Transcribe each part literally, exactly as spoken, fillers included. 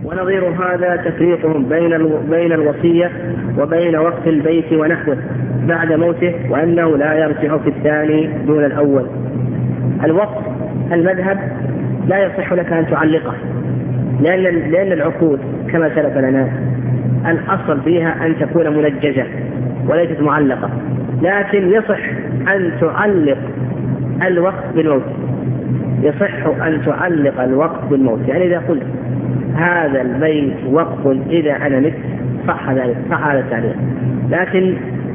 ونظير هذا تفريقهم بين بين الوصية وبين وقف البيت ونحوه بعد موته، وأنه لا يرجع في الثاني دون الأول. الوقف المذهب لا يصح لك أن تعلقه، لأن لأن العقود كما سلف لنا الأصل فيها أن تكون منجزة وليست معلقة، لكن يصح أن تعلق الوقف بالموت، يصح أن تعلق الوقف بالموت. يعني إذا قلت هذا البيت وقف إذا أنا مت صح ذلك، صح هذا التعليق. لكن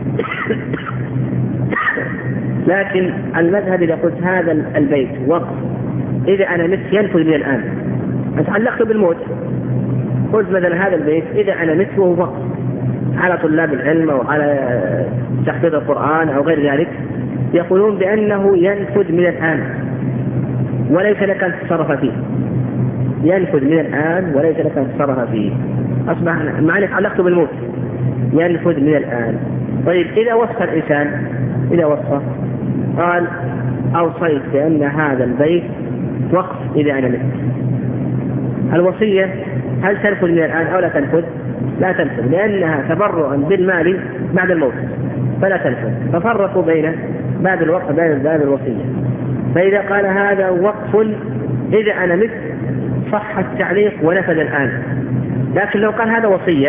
لكن المذهب إذا قلت هذا البيت وقف إذا أنا مت ينفذ من الآن، أنت علقته بالموت، قلت مثلا هذا البيت إذا أنا مت وهو وقف على طلاب العلم أو على تحفيظ القرآن أو غير ذلك، يقولون بأنه ينفذ من الآن وليس لك أن تتصرف فيه، ينفذ من الآن وليس لك أن تتصرف فيه، أصبح معنى علقته بالموت ينفذ من الآن. طيب إذا وصف الإنسان، إذا وصف قال أوصيت بأن هذا البيت وقف إذا أنا مت، الوصية هل تنفذ من الآن أو لا تنفذ؟ لا تنفذ، لأنها تبرعا بالمال بعد الموت فلا تنفذ. ففرقوا بين باب الوقف بين باب الوصية. فإذا قال هذا وقف إذا أنا مت صح التعليق ونفذ الآن، لكن لو قال هذا وصية،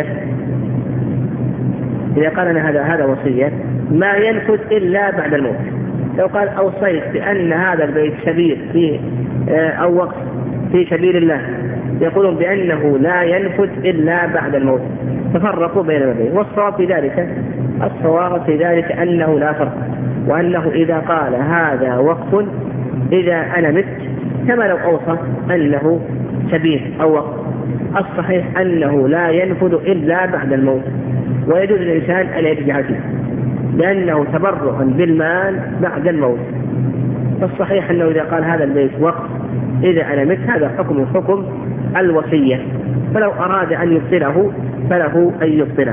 إذا قال أنا هذا هذا وصية ما ينفذ إلا بعد الموت. لو قال أوصيت بأن هذا البيت سبيل في أو وقف في سبيل الله، يقولون بأنه لا ينفذ إلا بعد الموت. تفرقوا بين البيت. والصواب في ذلك الصواب في ذلك أنه لا فرق، وأنه إذا قال هذا وقف إذا أنا مت كما لو أوصى أنه سبيل أو وقف، الصحيح أنه لا ينفذ إلا بعد الموت، ويجوز الإنسان أن يرجع فيه لأنه تبرعا بالمال بعد الموت. فالصحيح أنه إذا قال هذا البيت وقف إذا أنا مت هذا حكم حكم الوصية، فلو أراد أن يبطله فله أن يبطله.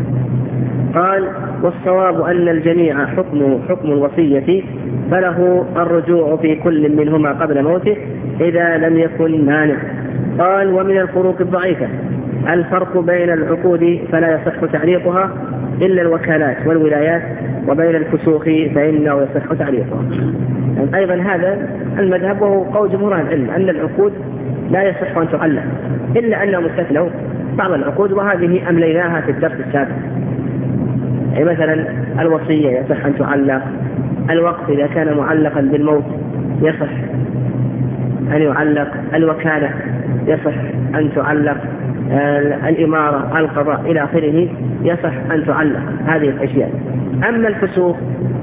قال والصواب أن الجميع حكمه حكم الوصية، فله الرجوع في كل منهما قبل موته إذا لم يكن مانع. قال ومن الفروق الضعيفة الفرق بين العقود فلا يصح تعليقها إلا الوكالات والولايات، وبين الفسوق فإنه يصح تعليقها. يعني أيضا هذا المذهب وهو قول جمهور العلم أن العقود لا يصح أن تعلق، إلا أنهم استثنوا بعض العقود وهذه أمليناها في الدرس السابق. يعني مثلا الوصية يصح أن تعلق، الوقف إذا كان معلقا بالموت يصح أن يعلق، الوكالة يصح أن تعلق، الإمارة القضاء إلى آخره يصح أن تعلق هذه الأشياء. أما الفسوق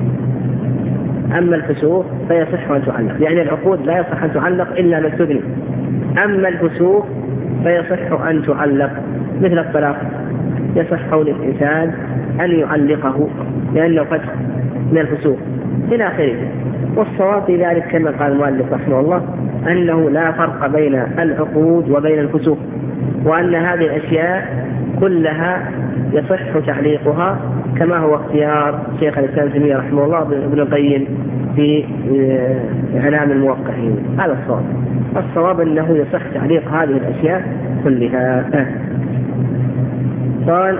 أما الفسوق فيصح أن تعلق، يعني العقود لا يصح أن تعلق إلا ما استثني. أما الفسوق فيصح أن تعلق، مثل الطلاق يصح قول الإنسان أن يعلقه لأنه قد من الفسوق إلى آخره. والصواب في ذلك كما قال المؤلف رحمه الله أنه لا فرق بين العقود وبين الفسوق، وأن هذه الأشياء كلها يصح تعليقها كما هو اختيار شيخ الإسلام ابن تيمية رحمه الله ابن القيم في إعلام الموقعين. هذا الصواب. الصواب أنه يصح تعليق هذه الأشياء كلها. قال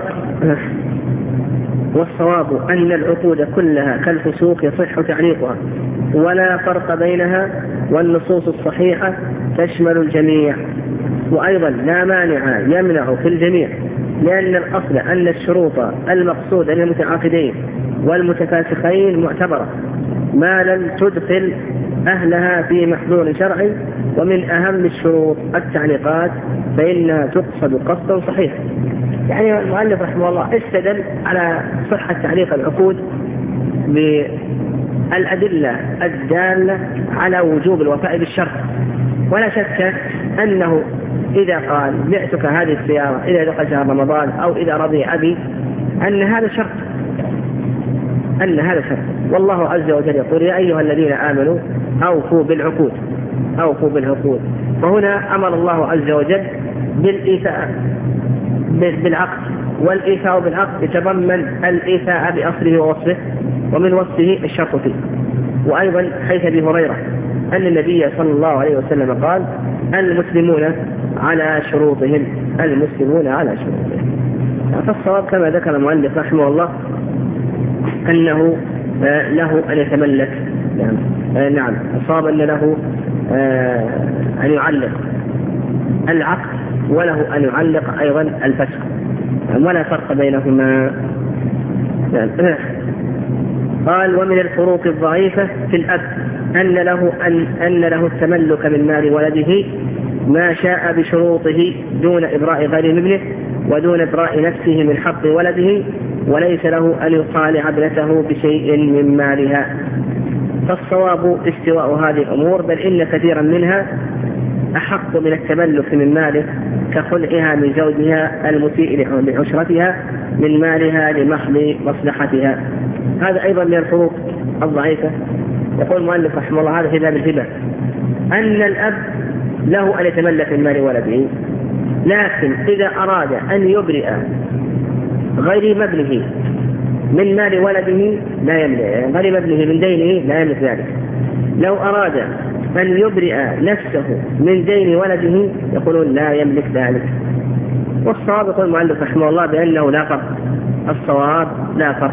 والصواب أن العقود كلها كالفسوق يصح تعليقها ولا فرق بينها، والنصوص الصحيحة تشمل الجميع. وأيضا لا مانع يمنع في الجميع، لأن الأصل أن الشروط المقصودة للمتعاقدين والمتفاسخين معتبرة ما لم تدخل أهلها في محظور شرعي، ومن أهم الشروط التعليقات فإنها تقصد قصدا صحيح. يعني المؤلف رحمه الله استدل على صحة تعليق العقود بالأدلة الدالة على وجوب الوفاء بالشرط، ولا شك أنه إذا قال بعتك هذه السيارة إذا دخل شهر رمضان أو إذا رضي أبي أن هذا شرط، أن هذا شرط. والله عز وجل يقول يا أيها الذين آمنوا أوفوا بالعقود أوفوا بالعقود. فهنا أمر الله عز وجل بالإيفاء بالعقد، والإيفاء بالعقد يتضمن الإيفاء بأصله ووصفه، ومن وصفه الشرط فيه. وأيضا حيث أبي هريرة أن النبي صلى الله عليه وسلم قال المسلمون على شروطهم، المسلمون على شروطهم. فالصواب كما ذكر المؤلف رحمه الله أنه له أن يتملك، نعم الصواب أن له أن يعلق العقد وله أن يعلق أيضا الفسخ، ولا فرق بينهما. قال ومن الفروق الضعيفة في الأب أن له أن أن له التملك من مال ولده ما شاء بشروطه دون إبراء غير ابنه ودون إبراء نفسه من حق ولده، وليس له أن يطالع ابنته بشيء من مالها. فالصواب استواء هذه الأمور، بل إن كثيرا منها أحق من التملك من ماله كخلعها من زوجها المسيء لعشرتها من مالها لمحض مصلحتها. هذا أيضا من الفروق الضعيفة. يقول المؤلف رحمه الله هذا في باب الهبة أن الأب له أن يتملك من مال ولده، لكن إذا أراد أن يبرئ غير ابنه من مال ولده لا يملك، غير ابنه من دينه لا يملك ذلك. لو أراد أن يبرئ نفسه من دين ولده يقولون لا يملك ذلك. والصواب يقول المؤلف رحمه الله بأنه لا فرق، الصواب لا فرق.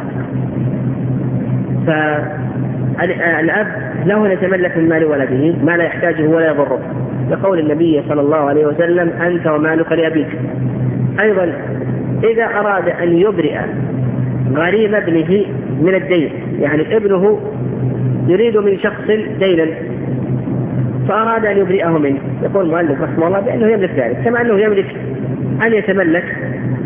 فالأب له أن يتملك من مال ولده ما لا يحتاجه ولا يضره، لقول النبي صلى الله عليه وسلم أنت ومالك لأبيك. أيضا إذا أراد أن يبرئ غريب ابنه من الدين، يعني ابنه يريد من شخص دينا فأراد أن يبرئه منه، يقول المؤلف رحمه الله بأنه يملك ذلك، كما أنه يملك أن يتملك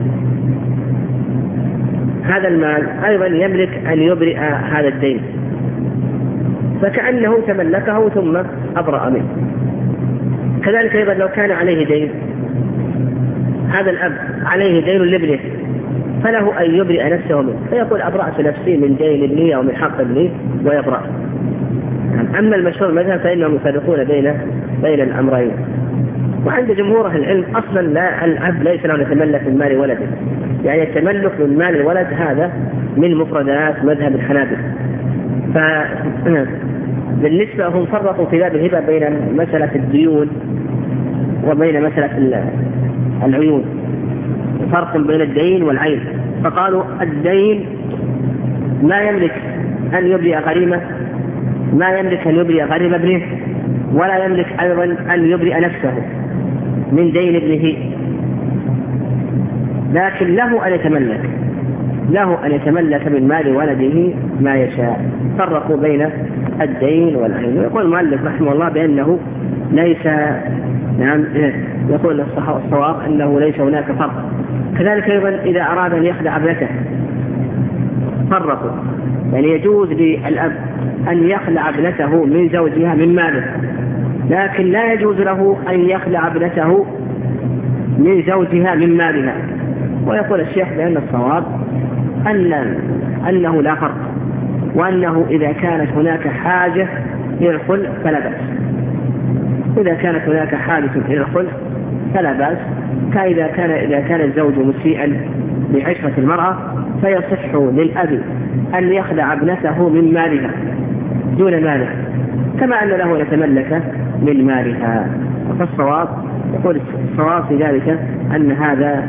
هذا المال أيضا يملك أن يبرئ هذا الدين، فكأنه تملكه ثم أبرأ منه. كذلك أيضا لو كان عليه دين، هذا الأب عليه دين لابنه فله أن يبرئ نفسه منه، فيقول أبرأت نفسي من دين ابني أو من حق ابني ويبرأ. أما المشهور المذهب فإنهم يفرقون بين بين الأمرين. وعند جمهور أهل العلم أصلا لا، الأب ليس له يتملك من مال ولده، يعني التملك من مال الولد هذا من مفردات مذهب الحنابلة. فبالنسبة هم فرقوا في باب الهبة بين مسألة الديون وبين مسألة العيون، فرق بين الدين والعين. فقالوا الدين ما يملك أن يبرئ غريمة، ما يملك أن يبرئ غريم ابنه، ولا يملك أيضا أن يبرئ نفسه من دين ابنه، لكن له أن يتملك له أن يتملك من مال ولده ما يشاء. فرقوا بين الدين والعين. ويقول المؤلف رحمه الله بأنه ليس، نعم يقول الصواب أنه ليس هناك فرق. كذلك أيضا إذا أراد أن يخدع ابنته فرقوا، يعني يجوز للأب أن يخلع ابنته من زوجها من ماله، لكن لا يجوز له أن يخلع ابنته من زوجها من مالها. ويقول الشيخ بأن الصواب أن أنه لا فرق، وأنه إذا كانت هناك حاجة إلى الخلع فلا بأس. إذا كانت هناك حاجة إلى الخلع فلا بأس، كإذا كان إذا كان الزوج مسيئا لعشرة المرأة فيصح للأب أن يخلع ابنته من مالها دون مالها، كما أن له يتملك من مالها. فالصواب يقول الصواب في ذلك أن هذا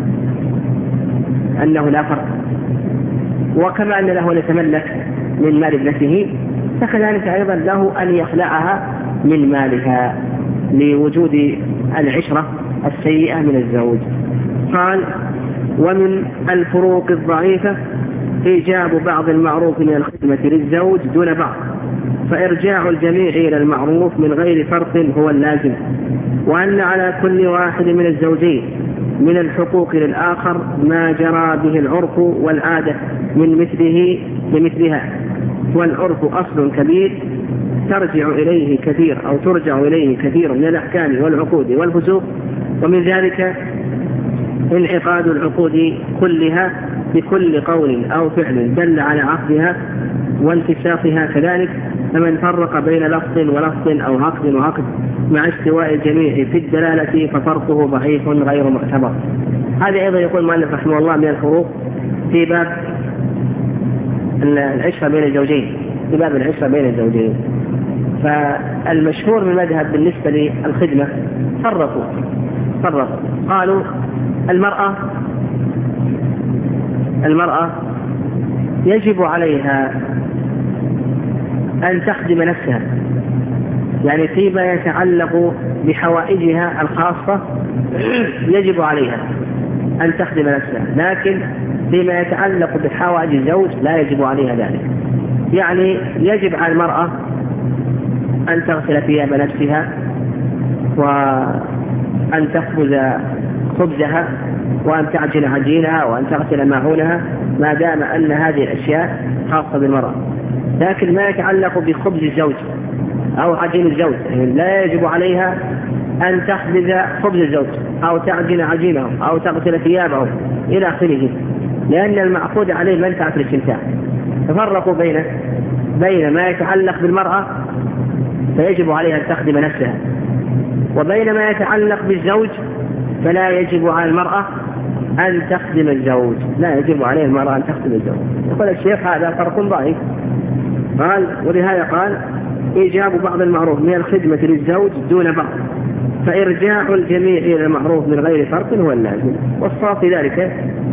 أنه لا فرق. وكما أن له يتملك من مال ابنته فكذلك أيضا له أن يخلعها من مالها لوجود العشرة السيئة من الزوج. قال ومن الفروق الضعيفة إيجاب بعض المعروف من الخدمة للزوج دون بعض، فإرجاع الجميع إلى المعروف من غير فرق هو اللازم، وأن على كل واحد من الزوجين من الحقوق للآخر ما جرى به العرف والعادة من مثله لمثلها، والعرف أصل كبير ترجع إليه كثير أو ترجع إليه كثير من الأحكام والعقود والفسوق، ومن ذلك انعقاد العقود كلها بكل قول أو فعل دل على عقدها وانتساقها كذلك. فمن فرق بين لفظ ولفظ أو عقد وعقد مع استواء الجميع في الدلالة ففرقه ضعيف غير معتبر. هذا أيضا يقول المؤلف رحمه الله من الفروق في باب العشرة بين الزوجين، في باب العشرة بين الزوجين. فالمشهور من المذهب بالنسبة للخدمة فرقوا، فرقوا قالوا المرأة المرأة يجب عليها أن تخدم نفسها، يعني فيما يتعلق بحوائجها الخاصة يجب عليها أن تخدم نفسها، لكن فيما يتعلق بحوائج الزوج لا يجب عليها ذلك. يعني يجب على المرأة أن تغسل ثياب نفسها وأن تخبز خبزها وأن تعجن عجينها وأن تغسل ماعونها ما دام أن هذه الأشياء خاصة بالمرأة. لكن ما يتعلق بخبز الزوج أو عجين الزوج لا يجب عليها أن تخبز خبز الزوج أو تعجن عجينه أو تغسل ثيابه إلى آخره، لأن المعقود عليه منفعة الاستمتاع. تفرقوا بين بين ما يتعلق بالمرأة فيجب عليها أن تخدم نفسها، وبين ما يتعلق بالزوج فلا يجب على المرأة أن تخدم الزوج، لا يجب عليه المرأة أن تخدم الزوج. يقول الشيخ هذا فرق ضعيف، قال ولهذا قال إيجاب بعض المعروف من الخدمة للزوج دون بعض، فإرجاع الجميع إلى المعروف من غير فرق هو اللازم. والصواب في ذلك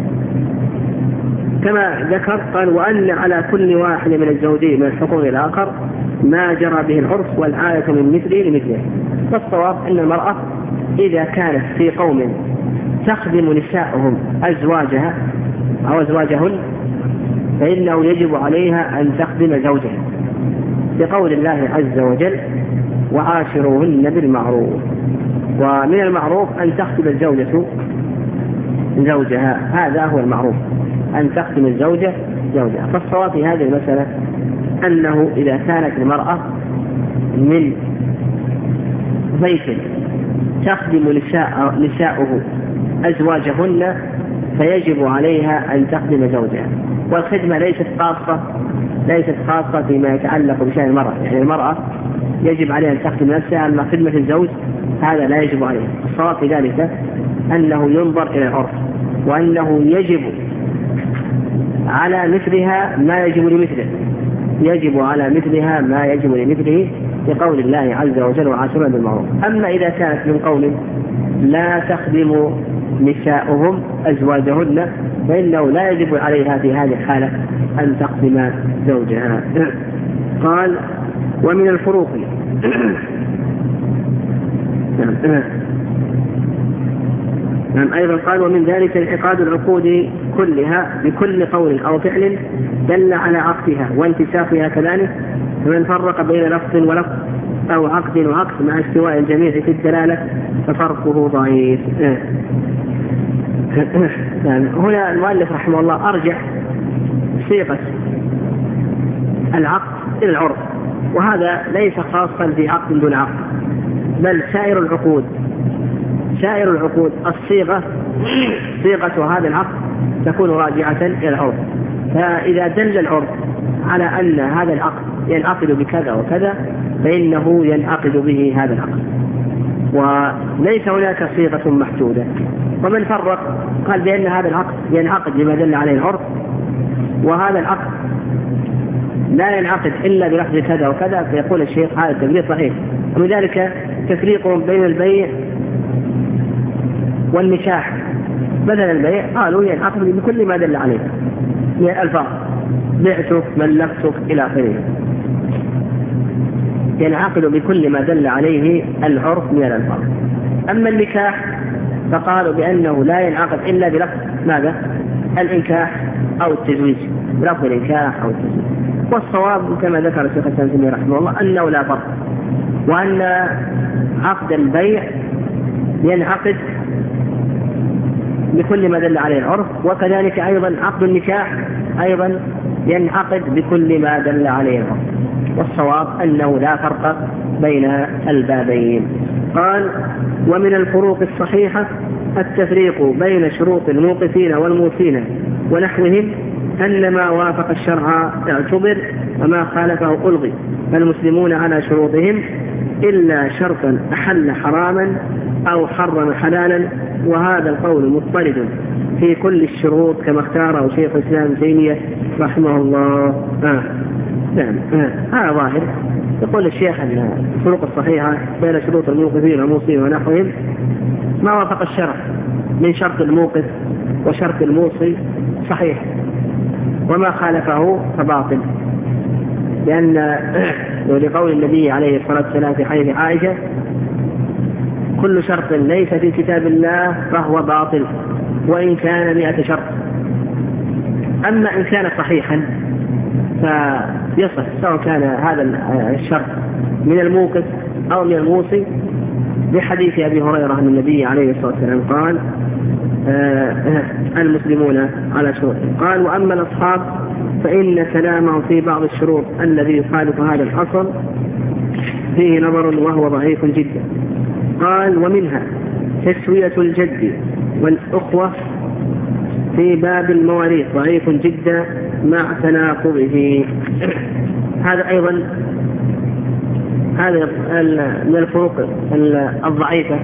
كما ذكر قال وأن على كل واحد من الزوجين من حقوق الآخر ما جرى به العرف والعادة من مثله لمثله. فالصواب أن المرأة إذا كانت في قوم تخدم نساءهم أزواجها أو أزواجهن فإنه يجب عليها أن تخدم زوجها بقول الله عز وجل وعاشروهن بالمعروف. ومن المعروف أن تخدم الزوجة زوجها، هذا هو المعروف أن تخدم الزوجة زوجها. فالصواب في هذه المسألة أنه إذا كانت المرأة من بيت تخدم نساء نساؤه أزواجهن فيجب عليها أن تخدم زوجها. والخدمة ليست خاصة ليست خاصة فيما يتعلق بشأن المرأة، يعني المرأة يجب عليها أن تخدم نفسها، أما خدمة الزوج هذا لا يجب عليها. الصواب في ذلك أنه ينظر إلى العرف، وأنه يجب على مثلها ما يجب لمثله، يجب على مثلها ما يجب لمثله بقول الله عز وجل وعاشرون بالمعروف. أما إذا كانت من قوم لا تخدم نساؤهم أزواجهن فإنه لا يجب عليها في هذه الحالة أن تخدم زوجها. قال ومن الفروق نعم أيضا قال ومن ذلك انعقاد العقود كلها بكل قول أو فعل دل على عقدها وانتساخها كذلك، فمن فرق بين لفظ ولفظ أو عقد وعقد مع استواء الجميع في الدلالة ففرقه ضعيف. هنا المؤلف رحمه الله أرجع صيغة العقد إلى العرف، وهذا ليس خاصا بعقد دون عقد، بل سائر العقود سائر العقود الصيغة صيغة هذا العقد تكون راجعة إلى العرف. فإذا دل العرف على أن هذا العقد ينعقد بكذا وكذا فإنه ينعقد به هذا العقد، وليس هناك صيغة محدودة. ومن فرق قال بأن هذا العقد ينعقد بما دل عليه العرف، وهذا العقد لا ينعقد إلا بلفظ كذا وكذا، فيقول الشيخ هذا التفريق صحيح. ومن ذلك تفريقهم بين البيع والنكاح. مثلا البيع قالوا ينعقد بكل ما دل عليه من الألفاظ بعتك ملكتك إلى آخره، ينعقد بكل ما دل عليه العرف من الألفاظ. أما النكاح فقالوا بأنه لا ينعقد إلا بلفظ ماذا؟ الإنكاح أو التزويج، بلفظ الإنكاح أو التزويج. والصواب كما ذكر الشيخ الإسلام ابن تيمية رحمه الله أنه لا فرق، وأن عقد البيع ينعقد بكل ما دل عليه العرف، وكذلك أيضا عقد النكاح أيضا ينعقد بكل ما دل عليه العرف. والصواب أنه لا فرق بين البابين. قال ومن الفروق الصحيحة التفريق بين شروط الموقفين والموصين ونحوهم، أن ما وافق الشرع اعتبر وما خالفه ألغي، فالمسلمون على شروطهم إلا شرطا أحل حراما أو حرم حلالا، وهذا القول مضطرد في كل الشروط كما اختاره شيخ الإسلام ابن تيمية رحمه الله. آه. نعم هذا ظاهر. يقول الشيخ أن الفروق الصحيحة بين شروط الموقفين والموصين ونحوهم ما وافق الشرع من شرط الموقف وشرط الموصي صحيح، وما خالفه فباطل، لأن لقول النبي عليه الصلاة والسلام في حديث عائشة: كل شرط ليس في كتاب الله فهو باطل وإن كان مئة شرط. أما إن كان صحيحا فيصح، سواء كان هذا الشرط من الموقف أو من الموصي، بحديث أبي هريرة عن النبي عليه الصلاة والسلام قال: آه المسلمون على شروطهم. قال: وأما الأصحاب فإن كلامهم في بعض الشروط الذي يخالف هذا الأصل فيه نظر وهو ضعيف جدا. قال: ومنها تسوية الجد والأخوة في باب المواريث ضعيف جدا مع تناقضه. هذا أيضا هذا من الفروق الضعيفة،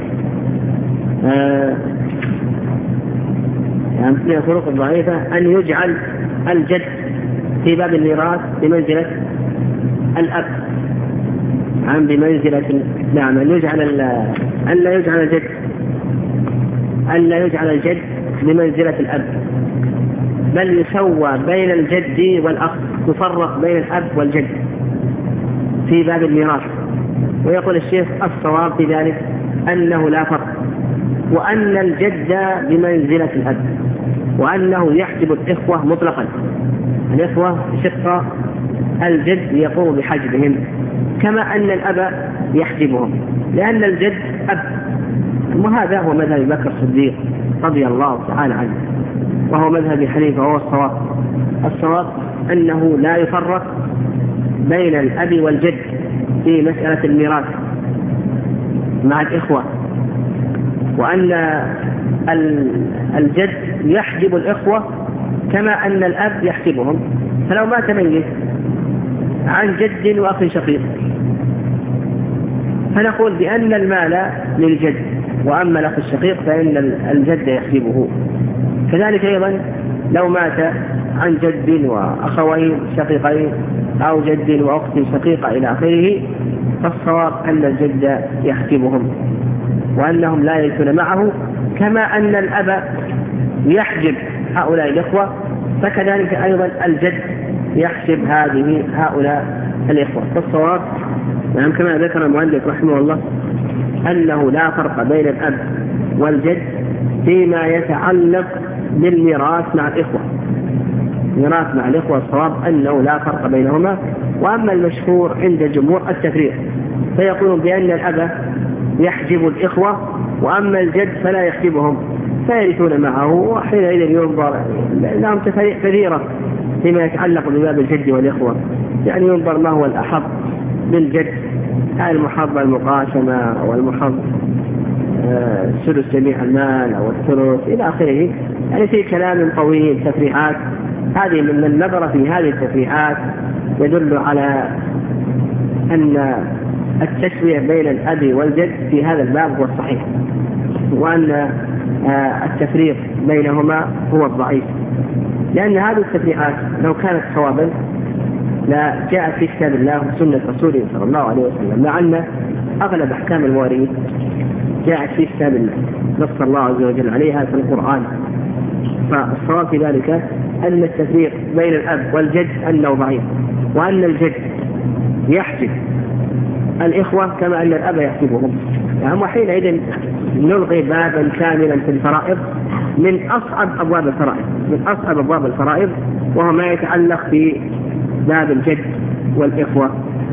يعني من الفروق الضعيفة أن يجعل الجد في باب الميراث بمنزلة الأب، عن بمنزلة نعم أن يجعل أن لا يجعل الجد أن لا يجعل الجد بمنزلة الأب، بل يسوى بين الجد والأخ، يفرق بين الأب والجد في باب الميراث. ويقول الشيخ: الصواب في ذلك أنه لا فرق، وأن الجد بمنزلة الأب، وأنه يحجب الإخوة مطلقا. الإخوة شقة الجد يقوم بحجبهم كما أن الأب يحجبهم، لأن الجد أب. وهذا هو مذهب بكر الصديق رضي الله تعالى عنه، وهو مذهب حنيفة، وهو الصواب. الصواب أنه لا يفرق بين الأب والجد في مسألة الميراث مع الإخوة، وأن الجد يحجب الإخوة كما أن الأب يحجبهم. فلو مات ميت عن جد وأخ شقيق فنقول بأن المال للجد، وأما الأخ الشقيق فإن الجد يحجبه. كذلك أيضا لو مات عن جد وأخوين شقيقين أو جد وأخت شقيقة إلى آخره، فالصواب أن الجد يحجبهم وأنهم لا يرثون معه، كما أن الأب يحجب هؤلاء الإخوة، فكذلك أيضا الجد يحجب هذه هؤلاء الإخوة. فالصواب نعم كما ذكر المؤلف رحمه الله أنه لا فرق بين الأب والجد فيما يتعلق بالميراث مع الإخوة. ميراث مع الإخوة الصواب أنه لا فرق بينهما. وأما المشهور عند الجمهور التفريق، فيقولون بأن الأب يحجب الإخوة وأما الجد فلا يحجبهم، فيرثون معه، وحينئذ ينظر لهم كثيرة فيما يتعلق بباب الجد والإخوة، يعني ينظر ما هو الأحب بالجد، هل المحب المقاسمة أو المحب ثلث جميع المال أو الثلث إلى آخره. يعني في كلام طويل تفريعات. هذه من النظر في هذه التفريعات يدل على أن التسوية بين الأب والجد في هذا الباب هو الصحيح، وأن التفريق بينهما هو الضعيف، لأن هذه التفريعات لو كانت صوابا لا جاءت في كتاب الله وسنة رسوله صلى الله عليه وسلم، مع أن أغلب أحكام المواريث جاءت في كتاب الله نص الله عز وجل عليها في القرآن. فالصواب في ذلك أن التفريق بين الأب والجد أنه ضعيف، وأن الجد يحجب الإخوة كما أن الأب يحجبهم. يعني وحينئذ نلغي بابا كاملا في الفرائض من أصعب أبواب الفرائض من أصعب أبواب الفرائض وهو ما يتعلق في باب الجد والإخوة.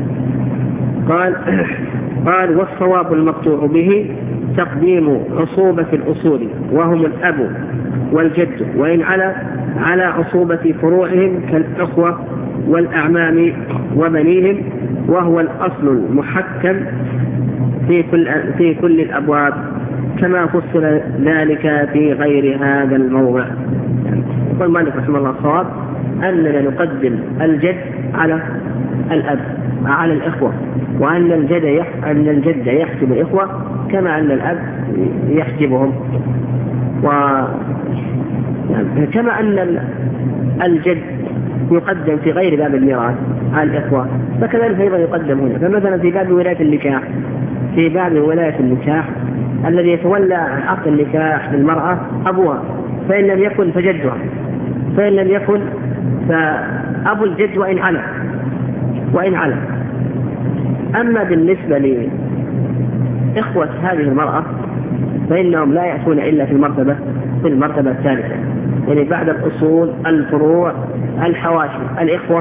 قال قال والصواب المقطوع به تقديم عصوبة الأصول وهم الأب والجد، وإن على على عصوبة فروعهم كالأخوة والأعمام وبنيهم، وهو الأصل المحكم في كل في كل الأبواب كما فصل ذلك في غير هذا الموضع. يقول مالك رحمه الله الصواب أننا نقدم الجد على الأب على الإخوة، وأن الجد أن الجد يحجب الإخوة كما أن الأب يحجبهم، وكما أن الجد يقدم في غير باب الميراث على الإخوة، فكذلك أيضا يقدم هنا. فمثلا في باب ولاية النكاح، في باب ولاية النكاح الذي يتولى عقد النكاح للمرأة أبوها، فإن لم يكن فجدها، فإن لم يكن فأبو الجد وإن علم وإن علم. أما بالنسبة لإخوة هذه المرأة فإنهم لا يأتون إلا في المرتبة في المرتبة الثالثة، يعني بعد الأصول الفروع الحواشي الإخوة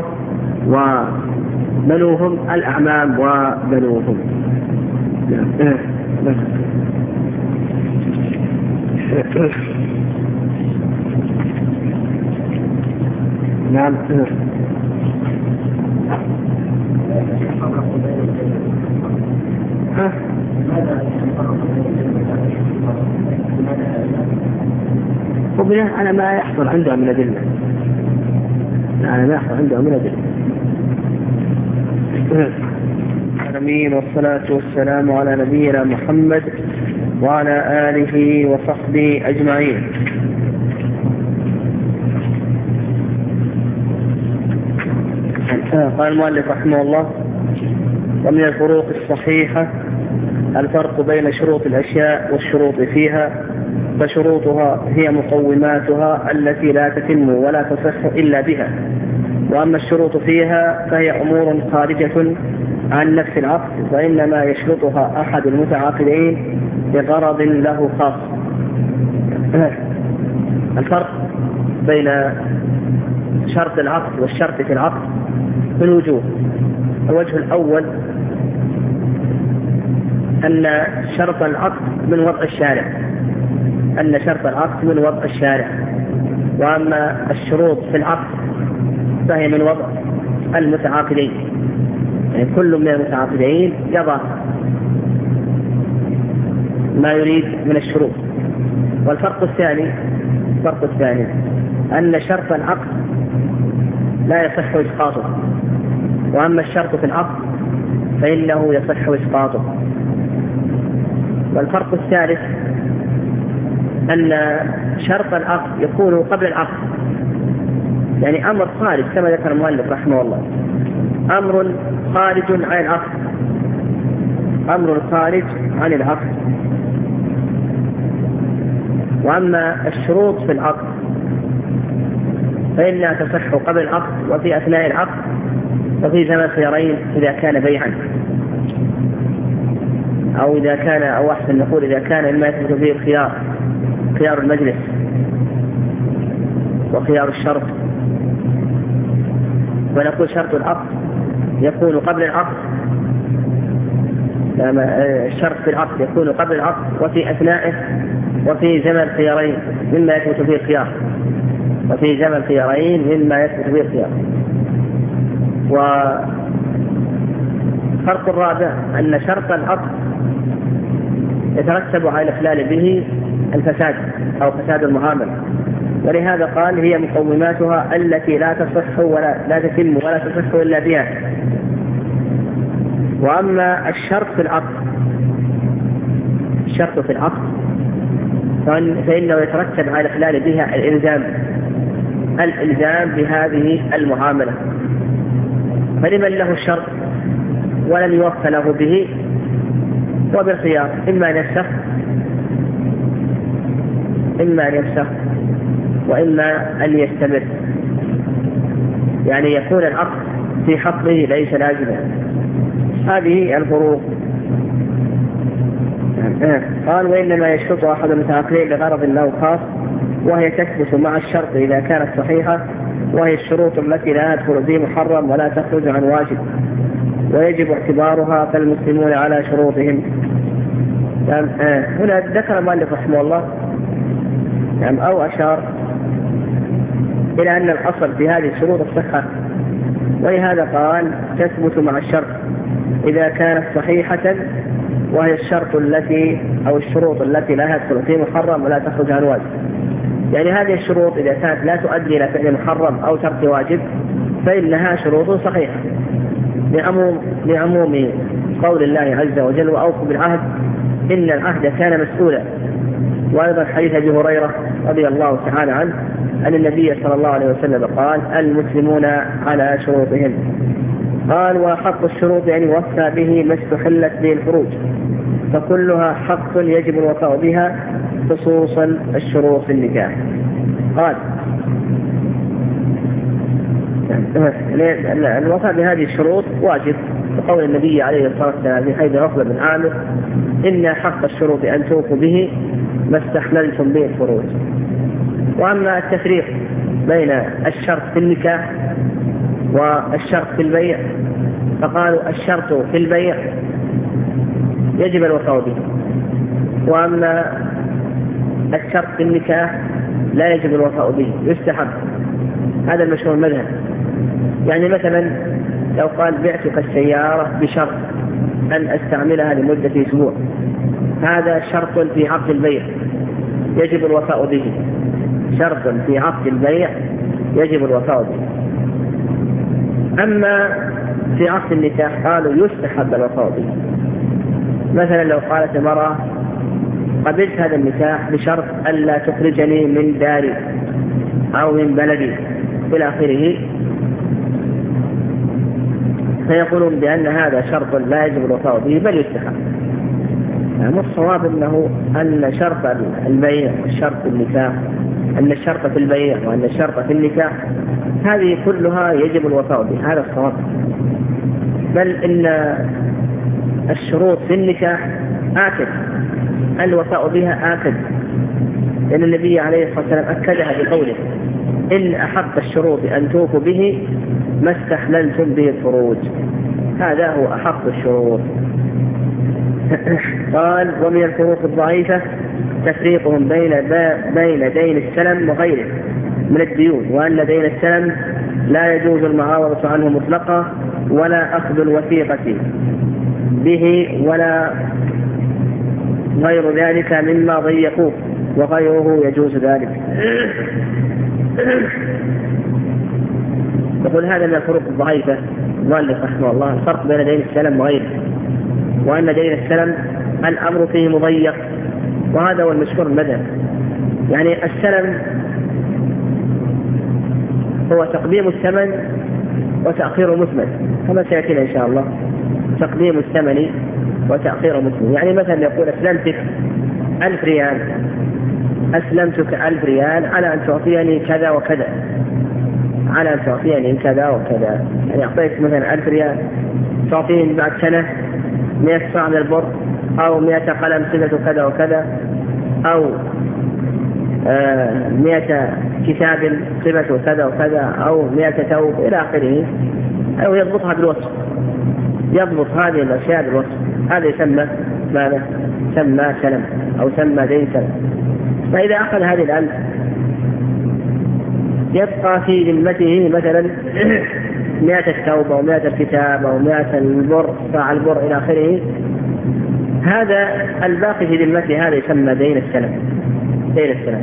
وبنوهم الأعمام وبنوهم. نعم. ها وبناء على ما يحصل عنده من أدلة، على ما يحصل عنده من أدلة. آمين. والصلاة والسلام على نبينا محمد وعلى آله وصحبه أجمعين. قال المؤلف رحمه الله: ومن الفروق الصحيحة الفرق بين شروط الأشياء والشروط فيها، فشروطها هي مقوماتها التي لا تتم ولا تصح إلا بها، وأما الشروط فيها فهي أمور خارجة عن نفس العقد، وإنما يشرطها أحد المتعاقدين بغرض له خاص. الفرق بين شرط العقد والشرط في العقد في الوجوه. الوجه الأول أن شرط العقد من وضع الشارع، أن شرط العقد من وضع الشارع، وأما الشروط في العقد فهي من وضع المتعاقدين، يعني كل من المتعاقدين يضع ما يريد من الشروط. والفرق الثاني الفرق الثاني أن شرط العقد لا يصح إسقاطه، وأما الشرط في العقد فإنه يصح إسقاطه. والفرق الثالث أن شرط العقد يكون قبل العقد، يعني أمر خارج كما ذكر المؤلف رحمه الله، أمر خارج عن العقد، أمر خارج عن العقد. وأما الشروط في العقد فإنها تصح قبل العقد وفي أثناء العقد وفي زمن خيارين إذا كان بيعا، أو إذا كان أو أحسن نقول إذا كان مما يثبت فيه الخيار، خيار المجلس وخيار الشرط. ونقول شرط العقد يكون قبل العقد، الشرط في العقد يكون قبل العقد وفي أثنائه وفي زمن خيارين مما يثبت فيه الخيار، وفي زمن خيارين مما يثبت فيه الخيار. والفرق الرابع أن شرط العقد يترتب على الإخلال به الفساد أو فساد المعاملة، ولهذا قال هي مقوماتها التي لا تصح ولا لا تتم ولا تصح إلا بها. وأما الشرط في العقد الشرط في العقد فإنه يترتب على الإخلال بها الإلزام الإلزام بهذه المعاملة، فلمن له الشرط ولم يوفى له به وبالخيار إما أن يفسخ إما أن يفسخ وإما أن يستمر، يعني يكون العقد في حقه ليس لازما. هذه الفروق. قال: وإنما يشرط أحد المتعاقدين لغرض له خاص، وهي تثبت مع الشرط إذا كانت صحيحة، وهي الشروط التي لا يدخل في محرم ولا تخرج عن واجب، ويجب اعتبارها فالمسلمون على شروطهم. يعني هنا ذكر المؤلف رحمه الله يعني أو أشار إلى أن الأصل في هذه الشروط الصحة، ولهذا قال تثبت مع الشرط إذا كانت صحيحة، وهي الشرط التي أو الشروط التي لا يدخل في محرم ولا تخرج عن واجب. يعني هذه الشروط إذا كانت لا تؤدي إلى فعل محرم أو ترك واجب فإنها شروط صحيحة، لعموم لعموم قول الله عز وجل: وأوفوا بالعهد إن العهد كان مسؤولا. وأيضا حديث أبي هريرة رضي الله تعالى عنه أن النبي صلى الله عليه وسلم قال: المسلمون على شروطهم. قال: وحق الشروط أن يوفى به ما استحلت به الفروج، فكلها حق يجب الوفاء بها، خصوصا الشروط في النكاح. قال: الوفاء بهذه الشروط واجب، وقول النبي عليه الصلاة والسلام في حديث عقبة بن عامر: إن حق الشروط أن توفوا به ما استحللتم به الفروج. وأما التفريق بين الشرط في النكاح والشرط في البيع، فقالوا: الشرط في البيع يجب الوفاء به، وأما الشرط في النكاح لا يجب الوفاء به، يستحب. هذا المشهور المذهب. يعني مثلا لو قال: بعتك السيارة بشرط أن أستعملها لمدة أسبوع، هذا شرط في عقد البيع يجب الوفاء به، شرط في عقد البيع يجب الوفاء به. أما في عقد النكاح قالوا: يستحب الوفاء به. مثلا لو قالت المرأة: قبلت هذا النكاح بشرط ألا تخرجني من داري أو من بلدي إلى آخره، فيقولون بأن هذا شرط لا يجب الوفاء به بل يستحب. يعني الصواب أنه أن شرط البيع والشرط في النكاح، أن الشرط في البيع وأن الشرط في النكاح هذه كلها يجب الوفاء بها، هذا الصواب. بل إن الشروط في النكاح آكد، الوفاء بها آكد، لأن النبي عليه الصلاة والسلام أكدها بقوله: إن أحق الشروط أن توفوا به ما استحللتم به الفروج. هذا هو أحق الشروط. قال: ومن الفروق الضعيفة تفريقهم بين بين دين السلم وغيره من الديون، وأن دين السلم لا يجوز المعاوضة عنه مطلقا ولا أخذ الوثيقة به ولا غير ذلك مما ضيقوه، وغيره يجوز ذلك. يقول: هذا من الفروق الضعيفة. المؤلف رحمه الله: الفرق بين دين السلم وغيره، وأن دين السلم الأمر فيه مضيق، وهذا هو المشهور المذهب. يعني السلم هو تقديم الثمن وتأخير مثمن، كما سيأتينا إن شاء الله. تقديم الثمن وتأخير مثمن، يعني مثلا يقول: أسلمتك ألف ريال، أسلمتك ألف ريال على أن تعطيني كذا وكذا، على أن تعطيني كذا وكذا. يعني أعطيك مثلا ألف ريال، تعطيني بعد سنة مئة صاع من البر، أو مئة قلم صفة كذا وكذا، أو آه مئة كتاب صفة كذا وكذا، أو مئة ثوب إلى آخره، أو يضبطها بالوصف، يضبط هذه الأشياء بالوصف. هذا يسمى ماذا؟ سمى سلم أو سمى دين سلم. فإذا أخذ هذه الألف يبقى في ذمته مثلا مئة الثوب أو مئة الكتاب أو مئة البر، صاع البر إلى آخره، هذا الباقي في ذمته، هذا يسمى دين السلم. دين السلم.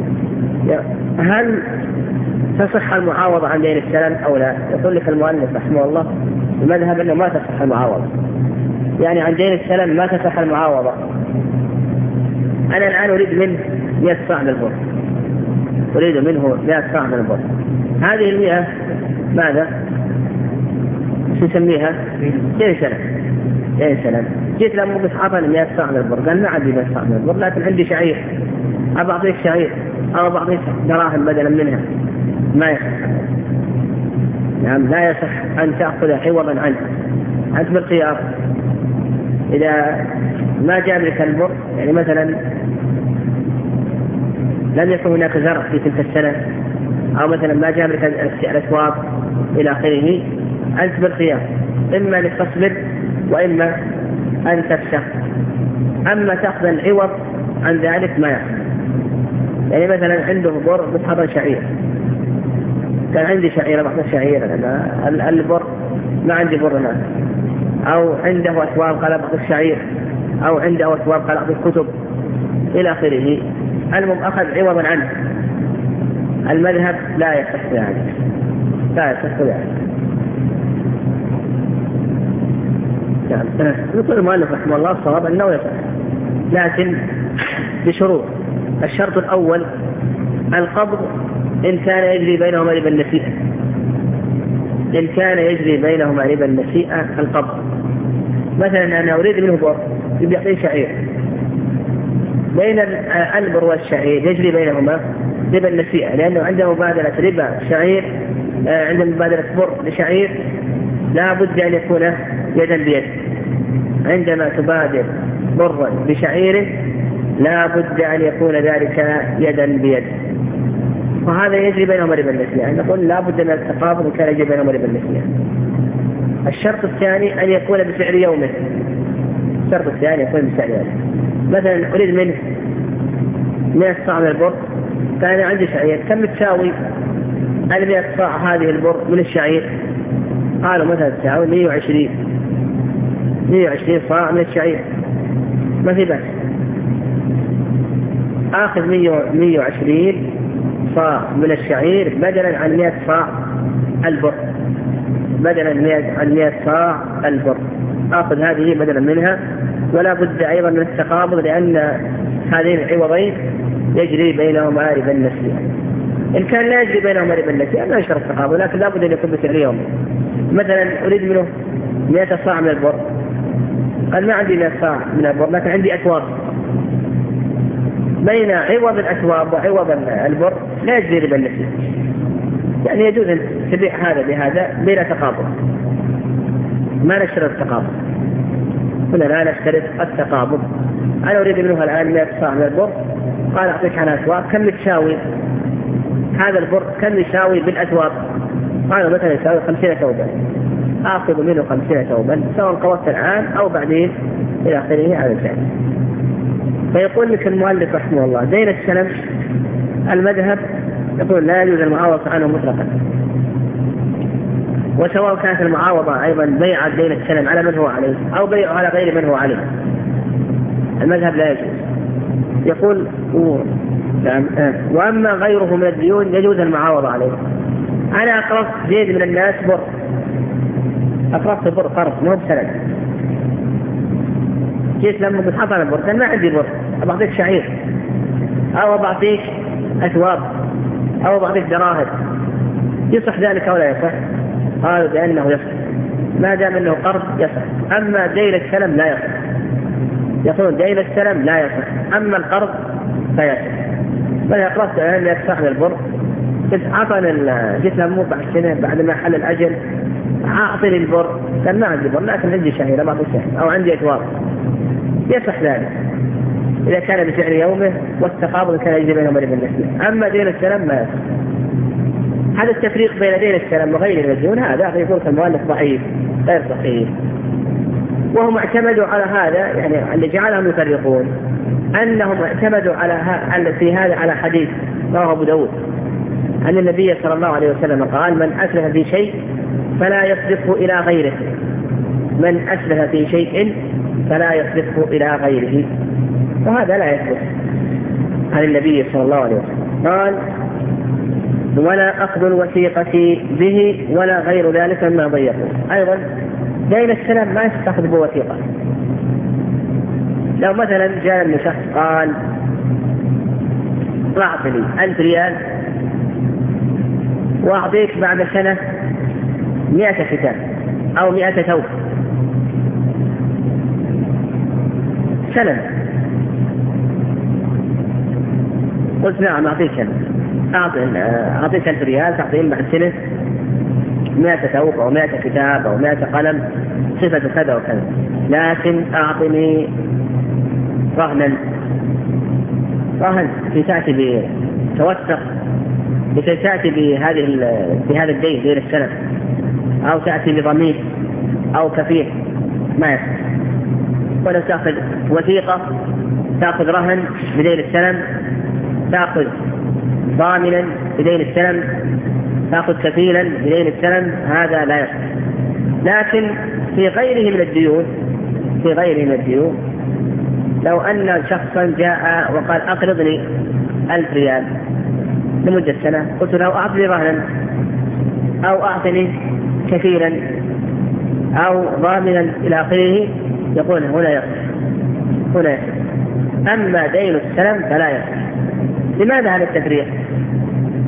هل تصح المعاوضة عن دين السلم أو لا؟ يقول لك المؤلف رحمه الله: المذهب أنه ما تصح المعاوضة. يعني عن دين السلم ما تصح المعاوضة. أنا الآن أريد منه مئة صاع من البر، أريد منه مئة صاع من البر، هذه المئة ماذا نسميها؟ دين سلم. دين سلم. جيت لما بس عطني مئة صاع من البر، قال: ما عندي مئة صاع من البر، لكن عندي شعير، أبى أعطيك شعير أو بعطيك دراهم بدلا منها. ما يصح. نعم، لا يصح أن تأخذ عوضا عنه. أنت بالخيار، إذا ما جاء لك البر، يعني مثلا لم يكن هناك زرع في تلك السنة، أو مثلا ما جاء لك الأسواق إلى آخره، أنت بالخيار، إما أن تصبر وإما أن تفسخ. أما تأخذ العوض عن ذلك ما يحصل. يعني مثلا عنده بر بس حضر شعير، كان عندي شعير بحضر شعير، أنا البر ما عندي بر الآن، أو عنده أسواب قال بحضر شعير، أو عنده أسواب قال بحضر كتب إلى آخره. المهم أخذ عوضا عنه. المذهب لا يصح ذلك، لا يصح ذلك. يعني يقول المؤلف رحمه الله: الصواب أنه يصح، لكن بشروط. الشرط الأول القبض إن كان يجري بينهما ربا النسيئة، إن كان يجري بينهما ربا النسيئة القبض. مثلا أنا أريد منه بر يعطيه شعير، بين البر والشعير يجري بينهما ربا النسيئة، لأنه عنده مبادلة ربا شعير، عند مبادلة بر لشعير لا بد أن يكون يدا بيد. عندما تبادل برا بشعير لا بد أن يكون ذلك يدا بيد، وهذا يجري بينهما ربا النسيئة. نقول لا بد من التقابض إن كان يجري بينهما ربا النسيئة. الشرط الثاني أن يكون بسعر يومه، الشرط الثاني يكون بسعر يومه. مثلا أريد منه مئة صاع من البر، كان عندي شعير، كم تساوي المئة صاع هذه البر من الشعير؟ قالوا مثلا تساوي مئة وعشرين مئة وعشرين صاع من الشعير، ما في بأس، آخذ مئة وعشرين صاع من الشعير بدلا عن مئة صاع البر، بدلا عن مئة صاع البر آخذ هذه بدلا منها. ولا بد أيضا من التقابض، لأن هذين العوضين يجري بينهما ربا النسيئة. إن كان لا يجري بينهما ربا النسيئة لا يشترط التقابض، لكن لا بد أن يكون بسعر يومه. مثلا أريد منه مئة صاع من البر، قال ما عندي مئة صاع من البر لكن عندي أكواب، بين عوض الأكواب وعوض البر لا يجري ربا النسيئة، يعني يجوز أن تبيع هذا بهذا بلا تقابض، ما نشترط التقابض. هنا لا نشترط التقابض. أنا أريد منها الآن مئة صاع من البر، قال أعطيك عنها أكواب، كم تساوي هذا البر؟ كم يساوي بالأكواب؟ قال مثلا يساوي خمسين ثوبا، آخذ منه خمسين ثوبا سواء قوت الآن أو بعدين إلى آخره على الفعل. فيقول لك المؤلف رحمه الله دين السلم المذهب يقول لا يجوز المعاوضة عنه مطلقا، وسواء كانت المعاوضة أيضا بيع دين السلم على من هو عليه أو بيع على غير من هو عليه، المذهب لا يجوز. يقول وأما غيره من الديون يجوز المعاوضة عليه. أنا أقرضت زيد من الناس بر، أقرضت بر قرض مو بسند، جيت لما قلت حصل البر كان ما عندي بر، أبعطيك شعير أو أبعطيك أثواب أو أبعطيك دراهم، يصح ذلك أو لا يصح؟ قالوا بأنه يصح ما دام أنه قرض يصح. أما دين السلم لا يصح، يقول دين السلم لا يصح، أما القرض فيصح. بل أقرضت أن يدفع البر، قلت أعطني جيت لما بعد سنة بعد ما حل الأجل أعطني البر، كان ما عندي بر لكن عندي شهير ما أعطي شهير أو عندي أتوار، يصح ذلك إذا كان بسعر يومه والتقابض كان يجري بينهما ربا النسيئة. أما دين السلم ما يصح. هذا التفريق بين دين السلم وغير الديون هذا يقول المؤلف ضعيف غير صحيح، وهم اعتمدوا على هذا، يعني اللي جعلهم يفرقون أنهم اعتمدوا على ها في هذا على حديث رواه أبو داود أن النبي صلى الله عليه وسلم قال من أسلف في شيء فلا يصرفه إلى غيره، من أسلف في شيء فلا يصرفه إلى غيره، وهذا لا يصلح عن النبي صلى الله عليه وسلم. قال ولا أخذ الوثيقة به ولا غير ذلك مما ضيقوا. أيضا دين السلم ما يستخذ بوثيقة. لو مثلا جاء من شخص قال أعطني ألف ريال وأعطيك بعد سنة مئة كتاب أو مئة ثوب سلم، قلت نعم أعطيك سنة، أعطيك ألف ريال تعطيهم بعد سنة مئة ثوب أو مئة كتاب أو مئة قلم صفة كذا وكذا، لكن أعطني رهنا، رهن في تأتي بتوثق لكي تأتي بهذه بهذا الدين دين السنة، أو تأتي بضمين أو كفيل، ما يصح. ولو تأخذ وثيقة تأخذ رهن بدين السلم، تأخذ ضامنا بدين السلم، تأخذ كفيلا بدين السلم، هذا لا يصح. لكن في غيره من الديون في غيره من الديون لو أن شخصا جاء وقال أقرضني ألف ريال لمدة سنة، قلت له أعطني رهنا أو أعطني كفيلا أو ضامنا إلى آخره، يقول هنا يصح هنا يصح. أما دين السلم فلا يصح. لماذا هذا التفريق؟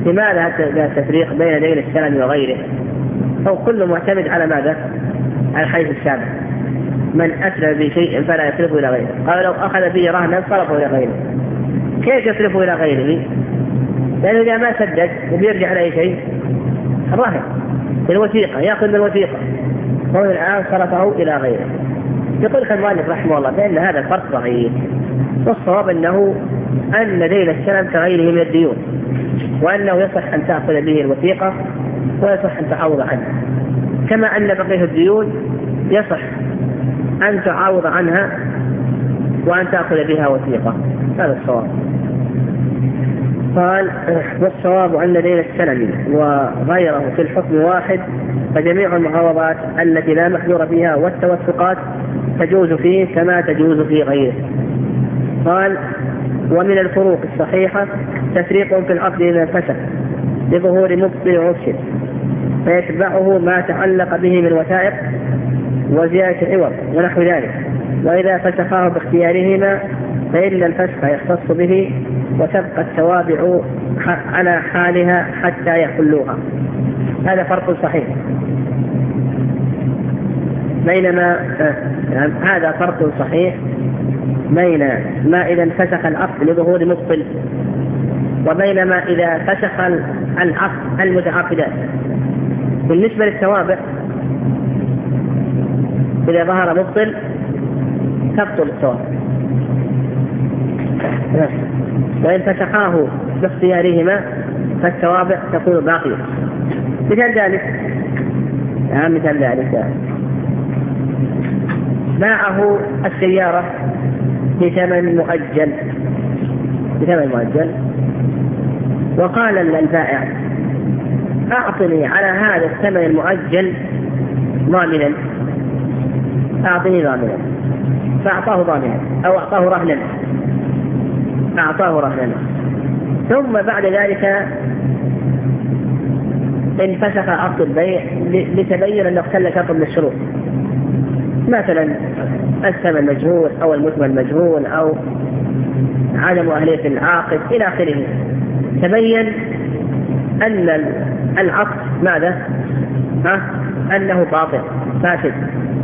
لماذا هذا التفريق بين دين السلم وغيره؟ أو كل معتمد على ماذا؟ على الحديث السابق: من أسلم بشيء فلا يصرفه إلى غيره. قال لو أخذ به رهنا صرفه إلى غيره. كيف يصرفه إلى غيره؟ لأنه إذا ما سدد وبيرجع على أي شيء الرهن الوثيقة، يأخذ من الوثيقة، هو الآن صرفه إلى غيره. يقول المؤلف رحمه الله بأن هذا الفرق ضعيف، والصواب أنه أن دين السلم كغيره من الديون، وأنه يصح أن تأخذ به الوثيقة ويصح أن تعوض عنه، كما أن بقية الديون يصح أن تعوض عنها وأن تأخذ بها وثيقة. هذا الصواب. قال: والصواب أن دين السلم وغيره في الحكم واحد، فجميع المعوضات التي لا محذور فيها والتوثقات تجوز فيه كما تجوز في غيره. قال: ومن الفروق الصحيحة تفريق في العقد إذا فسد لظهور مبطل عرش فيتبعه ما تعلق به من وثائق وزيادة عوض ونحو ذلك، وإذا فسخاه باختيارهما فإن الفسخ يختص به وتبقى التوابع على حالها حتى يحلوها. هذا فرق صحيح بينما يعني هذا فرق صحيح بين ما إذا انفسخ العقد لظهور مبطل وبينما إذا فسخ العقد المتعاقدات. بالنسبة للتوابع إذا ظهر مبطل تبطل التوابع، وإن فسخاه باختيارهما فالتوابع تكون باقية. مثال ذلك يعني مثال ذلك باعه السيارة بثمن مؤجل بثمن مؤجل وقال البائع: أعطني على هذا الثمن المؤجل ضامنا، أعطني ضامنا، فأعطاه ضامنا أو أعطاه رهنا أعطاه رهنا ثم بعد ذلك انفسخ عقد البيع لتبين أنه اختل شرط من الشروط، مثلا الثمن مجهول أو المثمن مجهول أو عدم أهلية العاقد إلى آخره. تبين أن العقد ماذا؟ ها؟ أنه باطل فاسد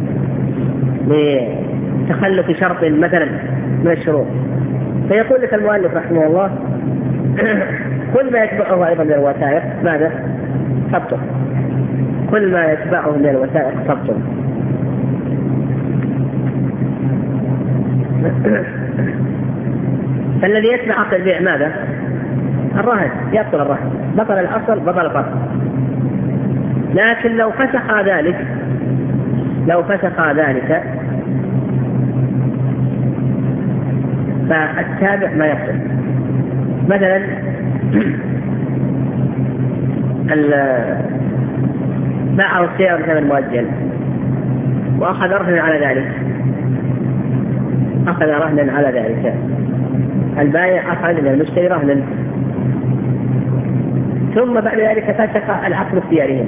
لتخلف شرط مثلا من الشروط، فيقول لك المؤلف رحمه الله: كل ما يتبعه أيضا من الوثائق ماذا؟ تبطل. كل ما يتبعه من الوثائق تبطل. فالذي يتبع عقد البيع ماذا؟ الرهن، يبطل الرهن، بطل الأصل بطل الفرق. لكن لو فسخ ذلك لو فسخ ذلك فالتابع ما يبطل. مثلا باعه السيارة بثمن مؤجل وأخذ رهنا على ذلك أخذ رهنا على ذلك البائع أخذ من المشتري رهنا، ثم بعد ذلك فسخ العقد اختياريا.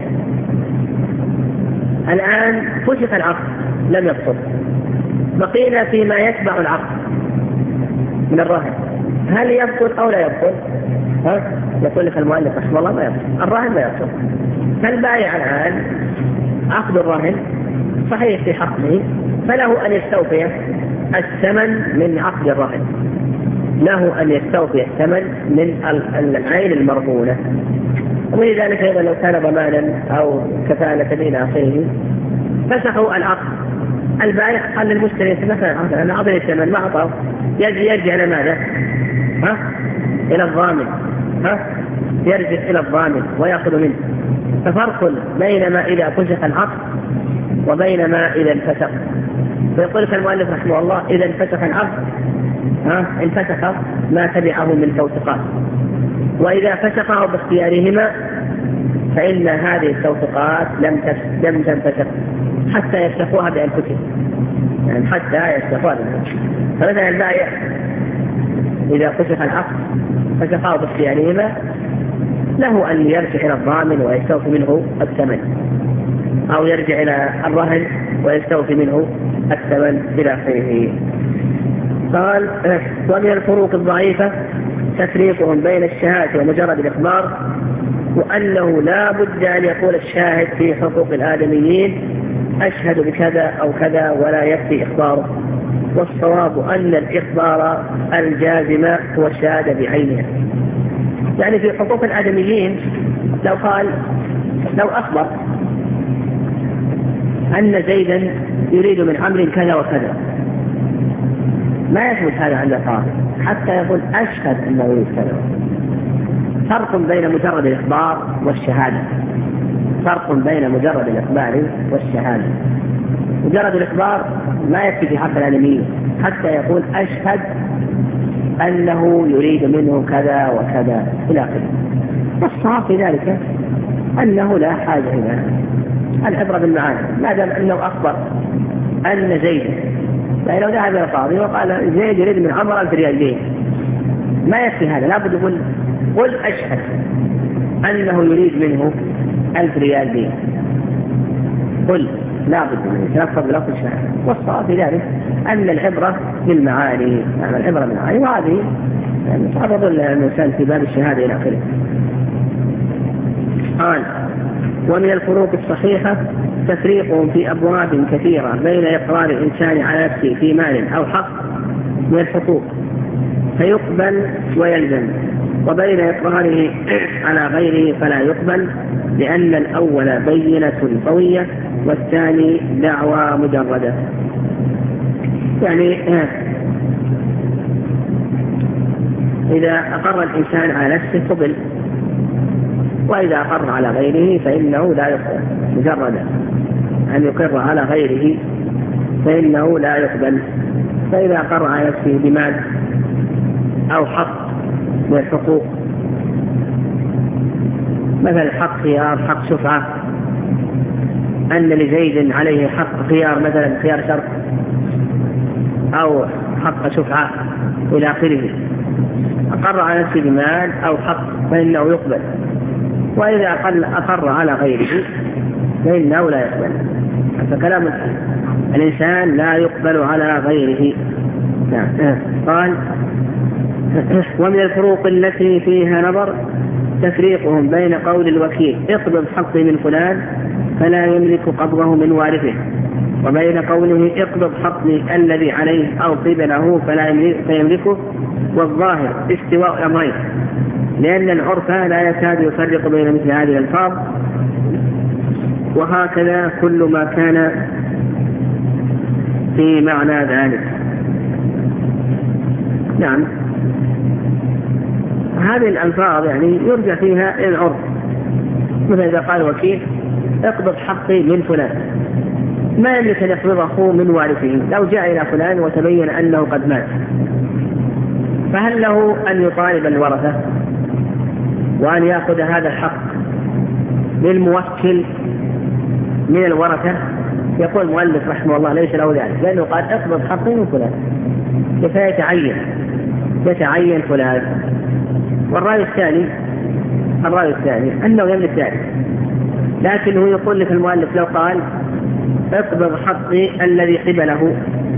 الآن فسخ العقد لم يبطل، بقينا فيما يتبع العقد من الرهن، هل يبطل أو لا يبطل؟ ها؟ يقول لك المؤلف رحمه الله: ما يبطل الرهن، ما يبطل. فالبائع الآن عقد الرهن صحيح في حقه، فله أن يستوفي الثمن من عقد الرهن، له أن يستوفي الثمن من العين المرهونة. ولذلك أيضا لو كان ضمانا أو كفالة إلى آخره فسخوا العقد، البائع قال للمشتري: مثلا أنا أعطني الثمن، ما أعطاه، يرجع إلى ماذا؟ ها؟ إلى الضامن، ها؟ يرجع إلى الضامن ويأخذ منه. ففرق بين ما إذا فسخ العقد وبين ما إذا انفسخ. فيقول لك المؤلف رحمه الله: إذا انفسخ العقد ها انفسخ ما تبعه من توثيقات، وإذا فسخه باختيارهما فإن هذه التوثيقات لم لم تنفسخ حتى يفسخوها بأنفسهم، يعني حتى يفسخوها بأنفسهم. فمثلا البائع إذا فسخ العقد فسخه باختيارهما له أن يرجع إلى الضامن ويستوفي منه الثمن، أو يرجع إلى الرهن ويستوفي منه الثمن إلى آخره. قال: ومن الفروق الضعيفة تفريقهم بين الشهادة ومجرد الإخبار، وأنه لا بد أن يقول الشاهد في حقوق الآدميين أشهد بكذا أو كذا ولا يكفي إخباره. والصواب أن الإخبار الجازم هو الشهادة بعينها. يعني في حقوق الآدميين لو قال لو أخبر أن زيدا يريد من عمرو كذا وكذا ما يثبت هذا عند القاضي حتى يقول أشهد أنه يريد كذا. فرق بين مجرد الإخبار والشهادة، فرق بين مجرد الإخبار والشهادة. مجرد الإخبار ما يكفي في حق الآدميين حتى يقول أشهد أنه يريد منه كذا وكذا إلى آخره. والصواب في ذلك أنه لا حاجة إلى العبرة بالمعاني، ما دام أنه أخبر أن زيد، فإن لو ذهب إلى القاضي وقال زيد يريد من عمر ألف ريال ما يكفي هذا، لا بد يقول قل أشهد أنه يريد منه ألف ريال دين، قل لا بد من يتلفظ بلفظ الشهادة. والصواب في ذلك أن العبرة بالمعاني، يعني العبرة بالمعاني، وهذه يعني تعرض الإنسان في باب الشهادة إلى آخره. قال ومن الفروق الصحيحة تفريقهم في أبواب كثيرة بين إقرار الإنسان على نفسه في مال أو حق من الحقوق فيقبل ويلزم، وبين إقراره على غيره فلا يقبل، لأن الأول بينة قوية والثاني دعوى مجردة. يعني إذا أقر الإنسان على نفسه قبل، وإذا أقر على غيره فإنه لا يقبل. مجرد أن يقر على غيره فإنه لا يقبل. فإذا أقر على نفسه بمال أو حق من الحقوق، مثل حق خيار، حق شفعة، أن لزيد عليه حق خيار مثلا خيار شرط أو حق شفعة إلى آخره، أقر على نفسه بمال أو حق فإنه يقبل. وإذا أقر على غيره فإنه لا يقبل. فكلام الإنسان لا يقبل على غيره. قال ومن الفروق التي فيها نظر تفريقهم بين قول الوكيل اقبض حقي من فلان فلا يملك قبضه من وارثه، وبين قوله اقبض حقي الذي عليه أو قبله فلا يملكه. والظاهر استواء الأمرين، لأن العرف لا يكاد يفرق بين مثل هذه الألفاظ، وهكذا كل ما كان في معنى ذلك. نعم، هذه الألفاظ يعني يرجع فيها إلى العرف. مثل إذا قال وكيل اقبض حقي من فلان، ما يملك أن يقبضه من وارثه. لو جاء إلى فلان وتبين أنه قد مات، فهل له أن يطالب الورثة وأن يأخذ هذا الحق للموكل من الورثة؟ يقول المؤلف رحمه الله ليس له ذلك، لأنه قال اقبض حقي من فلان، فيتعين يتعين فلان. والرأي الثاني الرأي الثاني أنه يملك ذلك، لكنه يقول لك المؤلف لو قال اقبض حقي الذي قبله،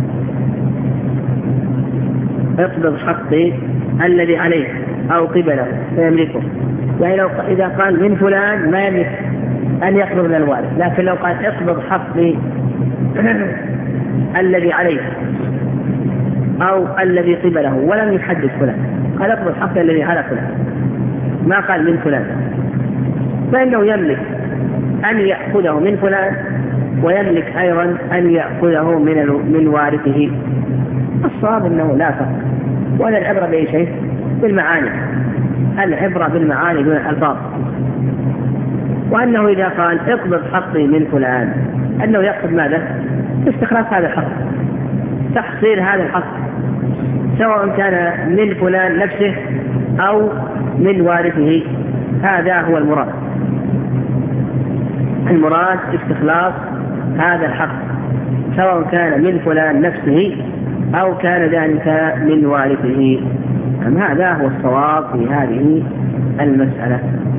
اقبض حقي الذي عليه أو قبله فيملكه. يعني لو إذا قال من فلان ما يملك أن يقبض من الوارث، لكن لو قال اقبض حقي الذي عليه أو الذي قبله ولم يحدد فلان، قال اقبض حقي الذي على فلان، ما قال من فلان، فإنه يملك أن يأخذه من فلان ويملك أيضا أن يأخذه من من وارثه. الصواب أنه لا فرق، ولا العبرة بأي شيء بالمعاني، العبرة بالمعاني دون الألفاظ. وأنه إذا قال اقبض حقي من فلان أنه يقصد ماذا؟ استخلاص هذا الحق، تحصيل هذا الحق، سواء كان من فلان نفسه أو من وارثه. هذا هو المراد، المراد استخلاص هذا الحق سواء كان من فلان نفسه أو كان ذلك من وارثه. هذا هو الصواب في هذه المسألة.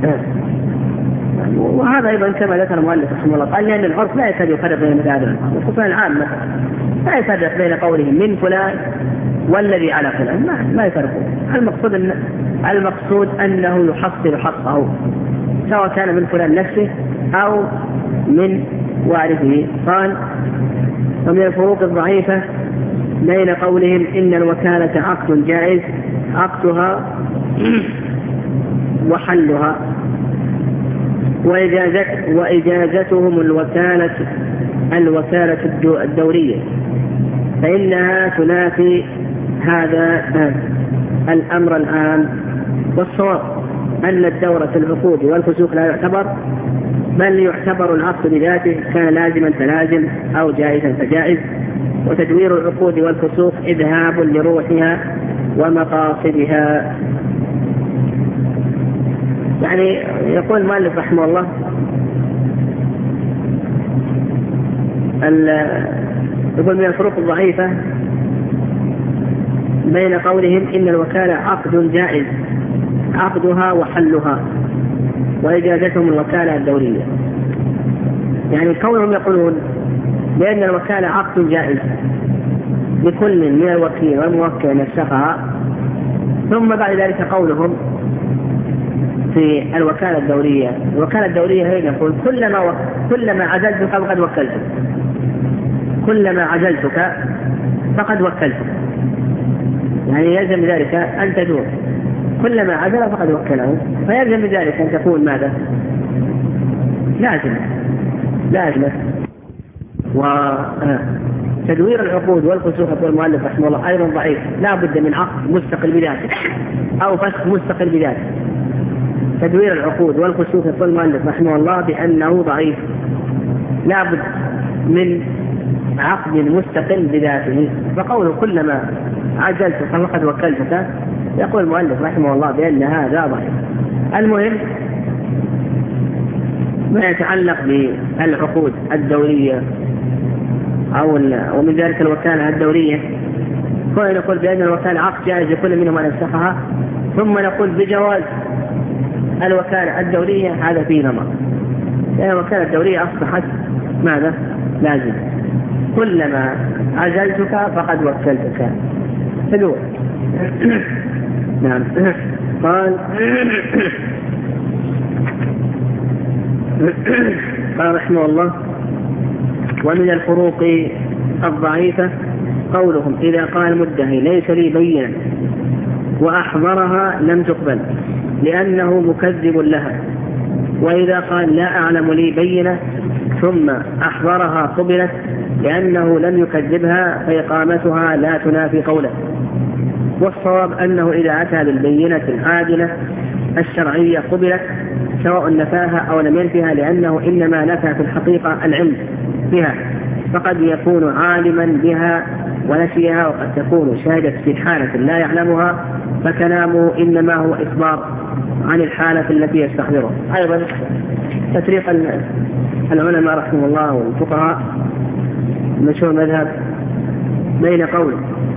وهذا أيضا كما ذكر المؤلف رحمه الله قال لأن العرف لا يكاد يفرق بين مثل هذا الألفاظ، وخصوصا العامة لا يفرق بين قوله من فلان والذي على فلان، ما, ما يفرقون. المقصود أن المقصود أنه يحصل حقه سواء كان من فلان نفسه أو من وارثه. قال ومن الفروق الضعيفة بين قولهم إن الوكالة عقد جائز عقدها وحلها وإجازت وإجازتهم الوكالة الوكالة الدورية فإنها تنافي هذا الأمر العام. والصواب أن الدورة العقود والفسوق لا يعتبر، بل يعتبر العقد بذاته كان لازما فلازم أو جائزا فجائز. وتدوير العقود والفسوق إذهاب لروحها ومقاصدها. يعني يقول المؤلف رحمه الله يقول من الفروق الضعيفة بين قولهم إن الوكالة عقد جائز عقدها وحلها وإجازتهم الوكالة الدورية. يعني كونهم يقولون بأن الوكالة عقد جائز لكل من الوكيل والموكل نفسها، ثم بعد ذلك قولهم في الوكالة الدورية الوكالة الدورية هي يقول كلما و... كلما عزلتك فقد وكلتك كلما عزلتك فقد وكلتك، يعني يلزم ذلك أن تدور كلما عزل فقد وكله، فيلزم ذلك أن تكون ماذا؟ لازم لازم. وتدوير العقود والفسوق يقول المؤلف رحمه الله أيضا ضعيف، لا بد من عقد مستقل بذاته أو فسخ مستقل بذاته. تدوير العقود والفسوق يقول المؤلف رحمه الله بأنه ضعيف، لا بد من عقد مستقل بذاته. فقوله كلما عجلت فقد وكلتك يقول المؤلف رحمه الله بأن هذا ضعيف. المهم ما يتعلق بالعقود الدورية أو ومن ذلك الوكالة الدورية، كنا نقول بأن الوكالة عقد جائز لكل منهم أن يفسخها، ثم نقول بجواز الوكالة الدورية، هذا فيه نظر، لأن الوكالة الدورية أصبحت ماذا؟ لازم. كلما عزلتك فقد وكلتك تدور. نعم. قال قال رحمه الله ومن الفروق الضعيفة قولهم إذا قال المدعي ليس لي بينة وأحضرها لم تقبل لأنه مكذب لها، وإذا قال لا أعلم لي بينة ثم أحضرها قبلت لأنه لم يكذبها فإقامتها لا تنافي قوله. والصواب أنه إذا أتى بالبينة العادلة الشرعية قبلت سواء نفاها أو لم ينفها، لأنه إنما نفى في الحقيقة العلم بها، فقد يكون عالما بها ونسيها، وقد تكون شاهدة في حالة لا يعلمها فكلامه إنما هو إخبار عن الحالة التي يستحضرها. أيضا تفريق العلماء رحمه الله والفقهاء مشهور مذهب بين قول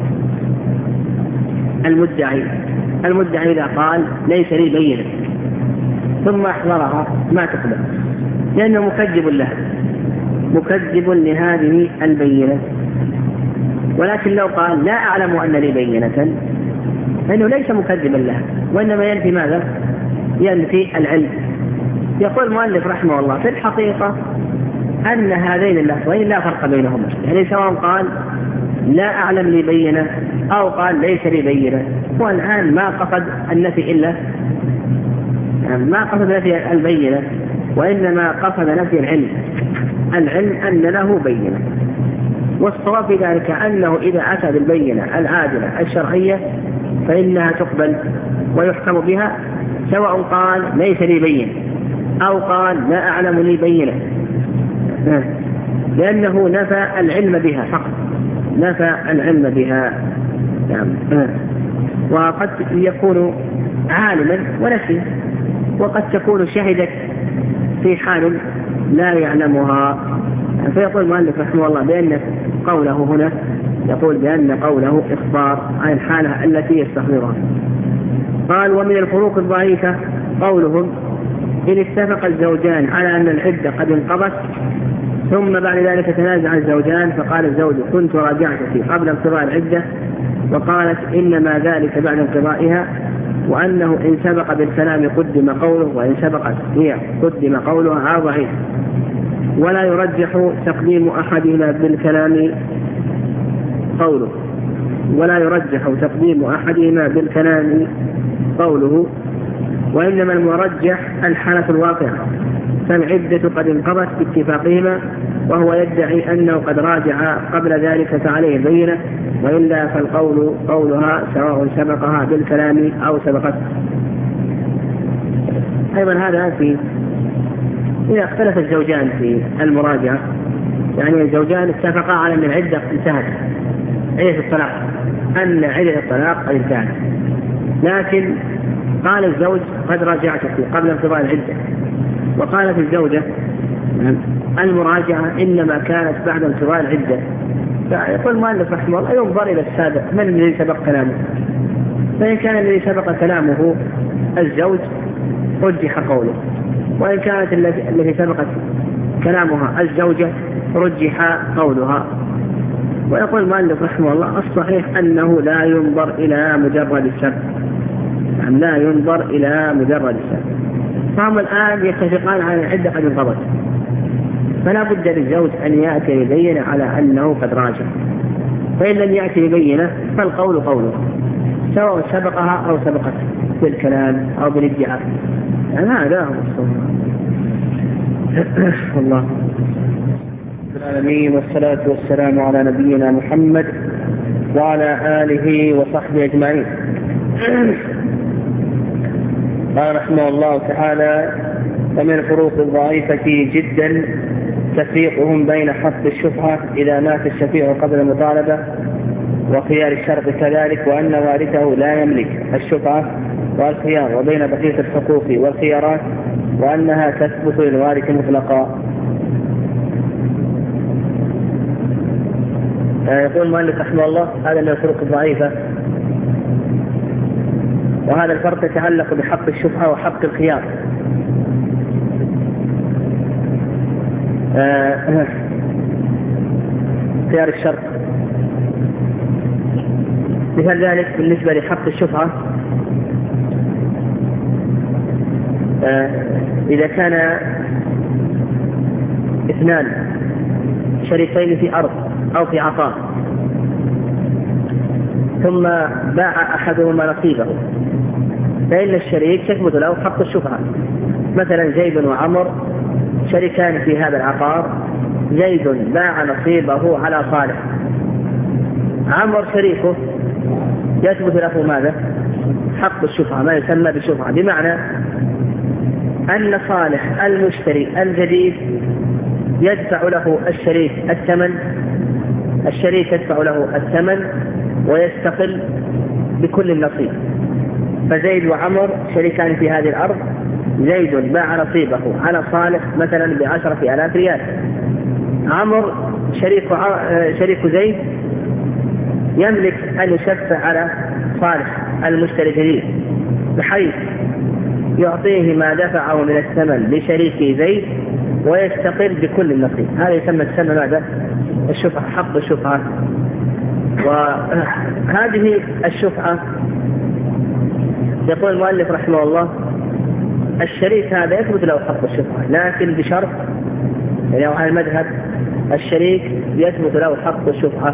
المدعي المدعي إذا قال ليس لي بينة ثم أحضرها ما تقبل لأنه مكذب له مكذب لهذه البينة. ولكن لو قال لا أعلم أن لي بينة فإنه ليس مكذبا لها وإنما ينفي ماذا؟ ينفي العلم. يقول المؤلف رحمه الله في الحقيقة أن هذين اللفظين لا فرق بينهما، يعني سواء قال لا أعلم لي بينة أو قال ليس لي بينة، والآن ما قصد النفي إلا يعني ما قصد نفي البينة وإنما قصد نفي العلم العلم أن له بينة. والصواب في ذلك أنه إذا أتى بالبينة العادلة الشرعية فإنها تقبل ويحكم بها، سواء قال ليس لي بينة أو قال لا أعلم لي بينة، لأنه نفى العلم بها فقط نفى العلم بها. وقد يكون عالما ونسي، وقد تكون شهدت في حال لا يعلمها. فيقول المؤلف رحمه الله بأن قوله هنا يقول بأن قوله إخبار عن الحالة التي يستحضرها. قال ومن الفروق الضعيفة قولهم إن اتفق الزوجان على أن العدة قد انقضت ثم بعد ذلك تنازع الزوجان فقال الزوج كنت راجعتك قبل انقضاء العدة وقالت إنما ذلك بعد انقضائها، وأنه إن سبق بالكلام قدم قوله، وإن سبقت هي قدم قولها على ضعيف، ولا يرجح تقديم أحدهما بالكلام قوله ولا يرجح تقديم أحدهما بالكلام قوله وإنما المرجح الحالة الواقعة، فالعدة قد انقضت باتفاقهما، وهو يدعي أنه قد راجع قبل ذلك فعليه البينة، وإلا فالقول قولها سواء سبقها بالكلام أو سبقته. أيضا هذا في إذا اختلف الزوجان في المراجعة، يعني الزوجان اتفقا على أن العدة انتهت، عدة الطلاق، أن عدة الطلاق قد انتهت، لكن قال الزوج قد راجعتك قبل انقضاء العدة، وقالت الزوجة المراجعة إنما كانت بعد انقضاء العدة. فيقول المؤلف رحمه الله ينظر إلى السابق، من الذي سبق كلامه؟ فإن كان الذي سبق كلامه الزوج رجح قوله، وإن كانت التي سبقت كلامها الزوجة رجح قولها. ويقول المؤلف رحمه الله الصحيح أنه لا ينظر إلى مجرد السبب، يعني لا ينظر إلى مجرد السبب. فهم الآن يتفقان على العدة قد انقضت، فلا بد للزوج أن يأتي ببينة على أنه قد راجع، فإن لم يأتي ببينة فالقول قوله سواء سبقها أو سبقت بالكلام أو بالادعاء. يعني هذا هو والله العالمين، والصلاة والسلام على نبينا محمد وعلى آله وصحبه أجمعين. قال رحمه الله تعالى: ومن الفروق الضعيفة جدا تفريقهم بين حق الشفعة إذا مات الشفيع قبل المطالبة، وخيار الشرط كذلك، وأن وارثه لا يملك الشفعة والخيار، وبين بقية الحقوق والخيارات، وأنها تثبت للوارث مطلقا. يقول المؤلف رحمه الله هذا من الفروق الضعيفة، وهذا الفرق يتعلق بحق الشفعة وحق الخيار. آه خيار الشرط مثل ذلك بالنسبة لحق الشفعة، آه إذا كان اثنان شريكين في أرض أو في عقار، ثم باع أحدهما نصيبه، فإن الشريك تثبت له حق الشفعة. مثلا زيد وعمر شريكان في هذا العقار، زيد باع نصيبه على صالح، عمر شريكه يثبت له ماذا؟ حق الشفعة، ما يسمى بالشفعة، بمعنى أن صالح المشتري الجديد يدفع له الشريك الثمن، الشريك يدفع له الثمن ويستقل بكل النصيب. فزيد وعمر شريكان في هذه الأرض، زيد باع نصيبه على صالح مثلا بعشرة آلاف ريال، عمر شريك, شريك زيد يملك أن يشفع على صالح المشتري الجديد، بحيث يعطيه ما دفعه من الثمن لشريك زيد ويستقل بكل النصيب. هذا يسمى تسمى ماذا؟ الشفعة، حق الشفعة. وهذه الشفعة يقول المؤلف رحمه الله الشريك هذا يثبت له حق الشفعة، لكن بشرط، يعني على المذهب الشريك يثبت له حق الشفعة،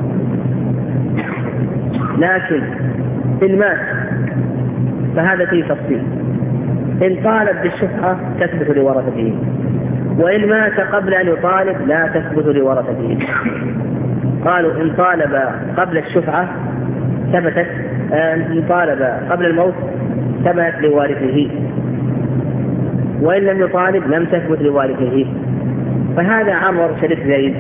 لكن إن مات فهذا فيه تفصيل. إن طالب بالشفعة تثبت لورثته، وإن مات قبل أن يطالب لا تثبت لورثته. قالوا إن طالب قبل الشفعة ثبتت، إن طالب قبل الموت ثبتت لوارثه، وإن لم يطالب لم تثبت لوارثه. فهذا عمر شريك زيد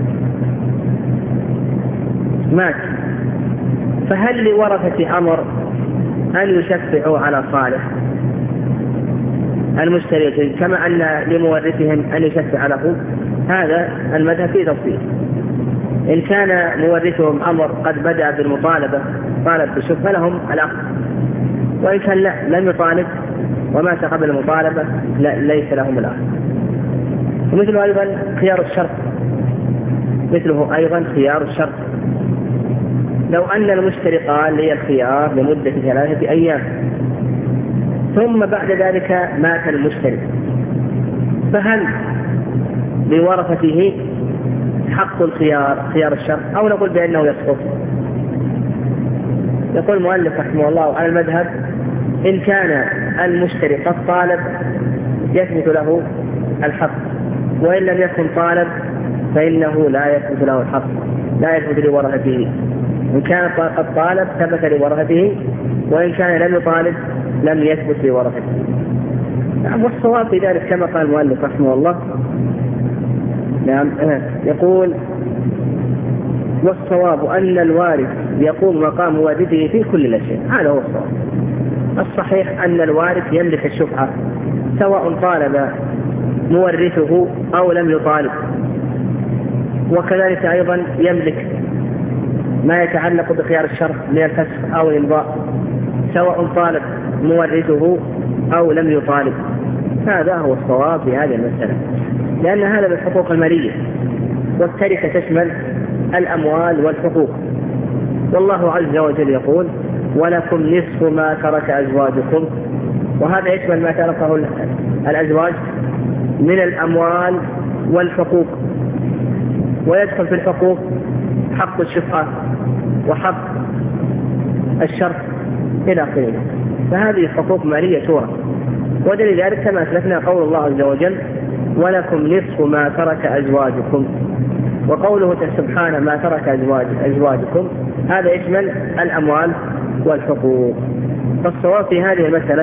مات، فهل لورثة عمر أن يشفعوا على صالح المشتري كما أن لمورثهم أن يشفع له؟ هذا المذهب فيه تفصيل. إن كان مورثهم عمر قد بدأ بالمطالبة طالب بالشفعة لهم الأخذ، وإن كان لا لم يطالب ومات قبل المطالبة لا ليس لهم الأخذ. ومثله أيضا خيار الشرط، مثله أيضا خيار الشرط، لو أن المشتري قال لي الخيار لمدة ثلاثة أيام ثم بعد ذلك مات المشتري، فهل لورثته حق الخيار خيار الشرط أو نقول بأنه يسقط؟ يقول المؤلف رحمه الله على المذهب إن كان المشتري قد طالب يثبت له الحق، وإن لم يكن طالب فإنه لا يثبت له الحق، لا يثبت لورثته. إن كان قد طالب ثبت لورثته، وإن كان لم يطالب لم يثبت لورثته. نعم، والصواب في ذلك كما قال المؤلف رحمه الله. نعم، يقول والصواب أن الوارث يقوم مقام والده في كل الأشياء، هذا هو الصواب. الصحيح أن الوارث يملك الشفعة سواء طالب مورثه أو لم يطالب، وكذلك أيضا يملك ما يتعلق بخيار الشرط من الفسخ أو الإمضاء سواء طالب مورثه أو لم يطالب. هذا هو الصواب في هذه المسألة، لأن هذا بالحقوق المالية، والتركة تشمل الأموال والحقوق. والله عز وجل يقول ولكم نصف ما ترك أزواجكم، وهذا يشمل ما تركه الأزواج من الأموال والحقوق، ويدخل في الحقوق حق الشفعة وحق الشرط إلى آخره. فهذه حقوق مالية تورث، ودليل ذلك كما أسلفنا قول الله عز وجل ولكم نصف ما ترك أزواجكم، وقوله سبحانه ما ترك أزواج أزواجكم هذا يشمل الأموال والحقوق. فالصواب في هذه المسألة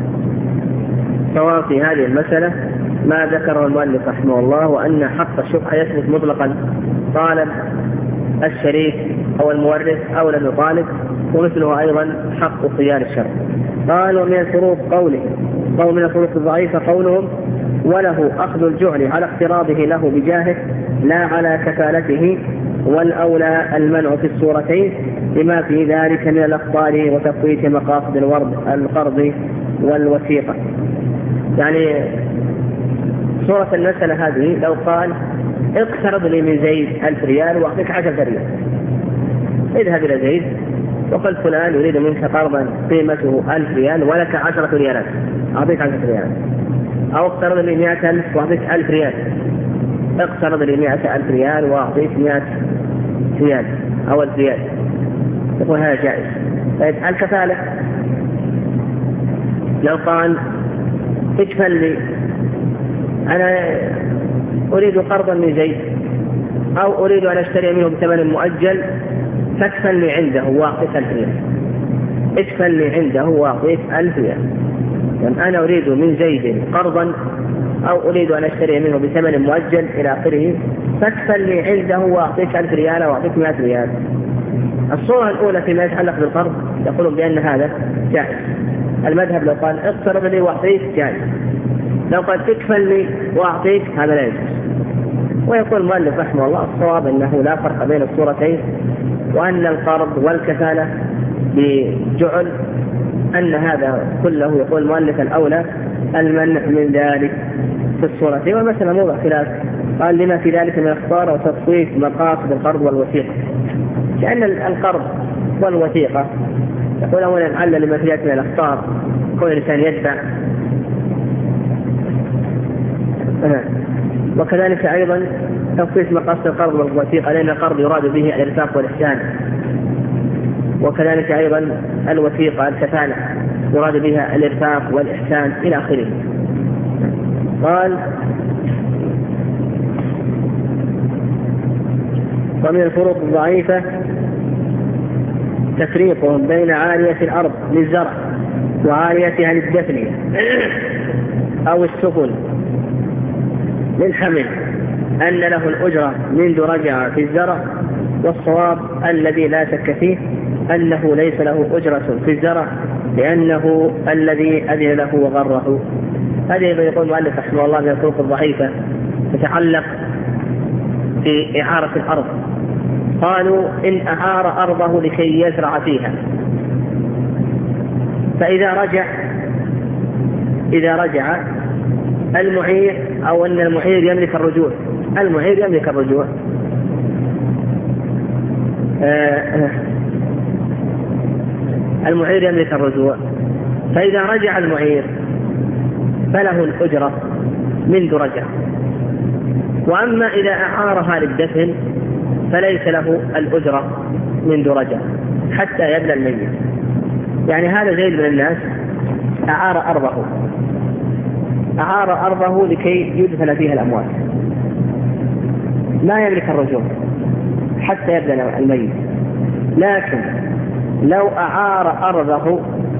صواب في هذه المسألة ما ذكره المؤلف رحمه الله، وأن حق الشفعة يثبت مطلقا طالب الشريك أو المورث أو لم يطالب، ومثله أيضا حق خيار الشرط. قال ومن الفروق قوله قول من الفروق الضعيفة قولهم وله أخذ الجعل على اقتراضه له بجاهه لا على كفالته، والأولى المنع في الصورتين لما في ذلك من الأخطار وتفويت مقاصد القرض والوثيقة. يعني صورة المسألة هذه لو قال اقترض لي من زيد ألف ريال وأعطيك عشرة ريال، اذهب إلى زيد وقل فلان يريد منك قرضا قيمته ألف ريال ولك عشرة ريالات أعطيك عشرة ريالات، أو اقترض لي مئة ألف وأعطيك ألف ريال، اقترض لي مئة ألف ريال وأعطيك مئة ريال أو ألف ريال، يقول هذا جائز. طيب الكفالة لو قال اكفل لي أنا أريد قرضا من زيد أو أريد أن أشتري منه بثمن مؤجل فاكفل لي عنده وأعطيك ألف ريال، اكفل لي عنده وأعطيك ألف ريال، يعني أنا أريد من زيد قرضا أو أريد أن أشتري منه بثمن مؤجل إلى آخره، فاكفل لي عنده وأعطيك ألف ريال أو أعطيك مئة ريال. الصورة الأولى فيما يتعلق بالقرض يقولون بأن هذا جائز. المذهب لو قال اقترض لي وأعطيك جائز، لو قال اكفل لي وأعطيك هذا لا يجوز. ويقول المؤلف رحمه الله الصواب أنه لا فرق بين الصورتين، وأن القرض والكفالة بجعل أن هذا كله يقول المؤلف الأولى المنع من ذلك في الصورتين. والمسألة موضع خلاف، قال لما في ذلك من اخطار وتصويف مقاصد القرض والوثيقة، لأن القرض والوثيقة يقول أولا لعل لما في ذلك من الاخطار كون الإنسان يدفع، وكذلك أيضا تصويف مقاصد القرض والوثيقة لأن القرض يراد به الإرفاق والإحسان، وكذلك أيضا الوثيقة الكفالة يراد بها الإرفاق والإحسان إلى آخره. قال ومن الفروق الضعيفة تفريقهم بين عالية الأرض للزرع وعاليتها للدفن أو السفن للحمل، أن له الأجرة منذ رجع في الزرع. والصواب الذي لا شك فيه أنه ليس له أجرة في الزرع، لأنه الذي أذن له وغره. هذه يقول المؤلف رحمه الله من الفروق الضعيفة تتعلق في إعارة الأرض. قالوا إن أعار أرضه لكي يزرع فيها، فإذا رجع إذا رجع المعير أو أن المعير يملك الرجوع، المعير يملك الرجوع المعير يملك الرجوع. فإذا رجع المعير فله الأجرة منذ رجع. وأما إذا أعارها للدفن فليس له الأجرة منذ رجع حتى يبلى الميت. يعني هذا زيد من الناس أعار أرضه أعار أرضه لكي يدفن فيها الأموات، لا يملك الرجوع حتى يبلى الميت. لكن لو أعار أرضه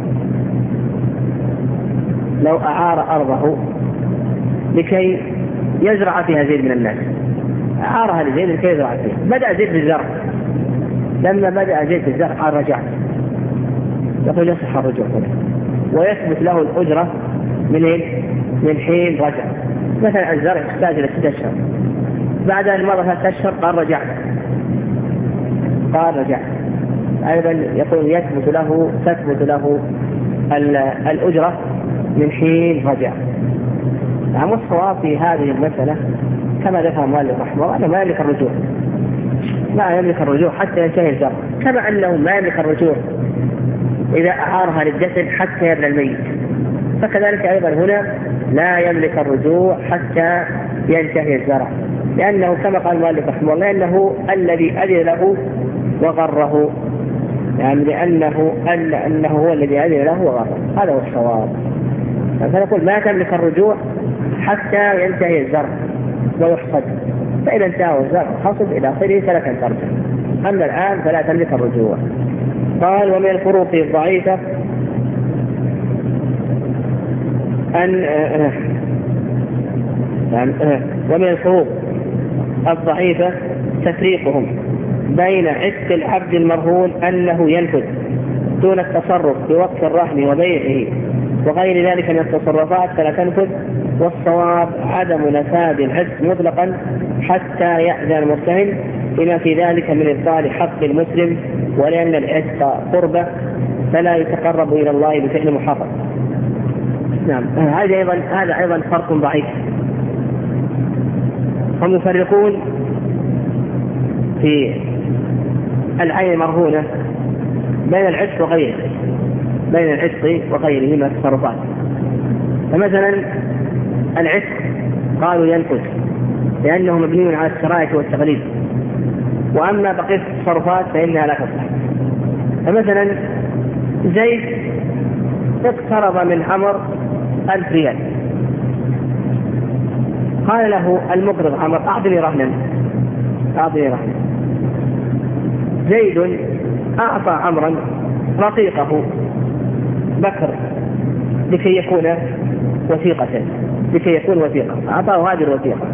لو أعار أرضه لكي يزرع فيها زيد من الناس، أعارها لزيد لكي يزرع فيها، بدأ زيد بالزرع، لما بدأ زيد بالزرع قال رجعت، يقول يصح الرجوع ويثبت له الأجرة من من حين رجع. مثلا الزرع يحتاج إلى ستة أشهر، بعد أن مضى ثلاثة أشهر قال رجعت قال رجعت أيضا يقول يثبت له تثبت له الأجرة من حين رجع. نعم، الصواب في هذه المسألة كما ذكر مالك رحمه الله أنه ما يملك الرجوع، لا يملك الرجوع حتى ينتهي الزرع، كما أنه ما يملك الرجوع إذا أعارها للدفن حتى يبلى الميت، فكذلك أيضا هنا لا يملك الرجوع حتى ينتهي الزرع، لأنه كما قال مالك رحمه الله أنه الذي أذن له وغره، يعني لأنه أنه هو الذي أذن له وغره، هذا هو الصواب. فنقول ما تملك الرجوع حتى ينتهي الزرع ويحصد، فإذا انتهى الزرع حصد إلى آخره فلك أن ترجع، أما الآن فلا تملك الرجوع. قال ومن الفروق الضعيفة أن ومن الفروق الضعيفة تفريقهم بين عتق العبد المرهون أنه ينفذ دون التصرف بوقت الرهن وبيعه وغير ذلك من التصرفات فلا تنفذ، والصواب عدم نفاذ العتق مطلقا حتى يأذن المرتهن بما في ذلك من إبطال حق المسلم، ولأن العتق قربة فلا يتقرب إلى الله بفعل محرم. نعم، هذا أيضا هذا أيضا فرق ضعيف. هم يفرقون في العين المرهونة بين العتق وغيره بين العتق وغيره من التصرفات. فمثلا العتق قالوا ينفذ لأنه مبني على السراية والتغليب، وأما بقية التصرفات فإنها لا تصح. فمثلا زيد اقترض من عمر ألف ريال، قال له المقرض عمر أعطني رهنا أعطني رهنا زيد أعطى عمرا رقيقه بكر لكي يكون وثيقة لكي يكون وثيقة أعطاه هذه الوثيقة.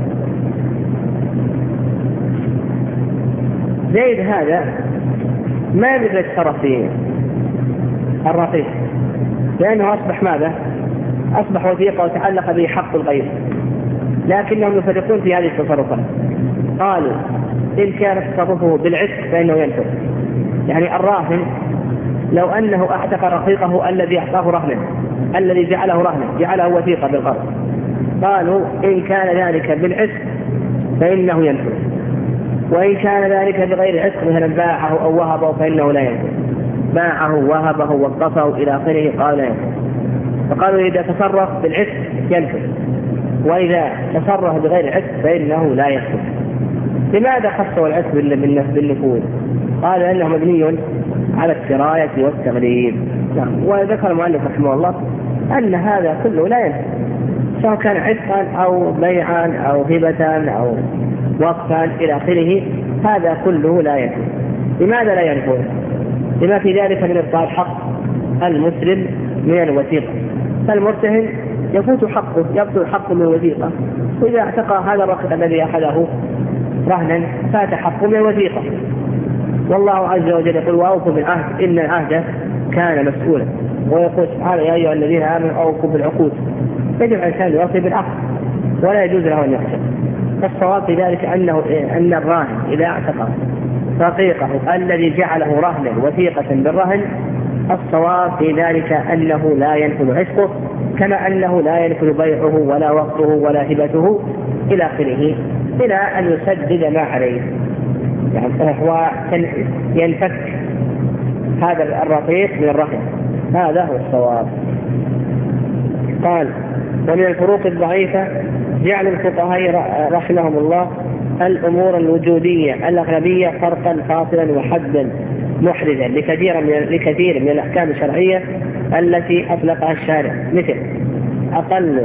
زيد هذا ما يملك يتصرف في الرقيق، لأنه أصبح ماذا؟ أصبح وثيقة وتعلق به حق الغير، لكنهم يفرقون في هذه التصرفات. قالوا إن كان تصرفه بالعتق فإنه ينفذ، يعني الراهن لو أنه أعتق رقيقه الذي أعطاه رهنا الذي جعله رهنا جعله وثيقة بالقرض، قالوا إن كان ذلك بالعتق فإنه ينفذ، وإن كان ذلك بغير عتق مثلا باعه أو وهبه فإنه لا ينفذ، باعه وهبه وقفه إلى آخره قال لا ينفذ. فقالوا إذا تصرف بالعتق ينفذ، وإذا تصرف بغير عتق فإنه لا ينفذ. لماذا خصوا العتق بالنفوذ؟ قال لأنه مبني على السراية والتغليب. وذكر المؤلف رحمه الله أن هذا كله لا ينفذ، سواء كان عتقا أو بيعا أو هبة أو وقفا إلى آخره، هذا كله لا ينفذ. لماذا لا ينفذ؟ لما في ذلك من إبطال حق المسلم من الوثيقة، فالمرتهن يفوت حقه يبطل حقه من الوثيقة، وإذا اعتقى هذا الرقيق الذي أخذه رهنا فات حقه من الوثيقة. والله عز وجل يقول وأوفوا بالعهد إن العهد كان مسؤولا، ويقول سبحانه يا أيها الذين آمنوا أوفوا بالعقود. يجب الإنسان يوفي بالعقد ولا يجوز له أن يخسر. فالصواب في ذلك أنه أن الراهن إذا اعتقى رقيقه الذي جعله رهنا وثيقة بالرهن، الصواب في ذلك أنه لا ينفذ عتقه، كما أنه لا ينفذ بيعه ولا وقته ولا هبته إلى آخره، إلى أن يسدد ما عليه. يعني هو ينفك هذا الرقيق من الرحم، هذا هو الصواب. قال: ومن الفروق الضعيفة جعل الفقهاء رحمهم الله الأمور الوجودية الأغلبية فرقا فاصلا وحدا محرزا لكثير من لكثير من الأحكام الشرعية التي أطلقها الشارع، مثل أقل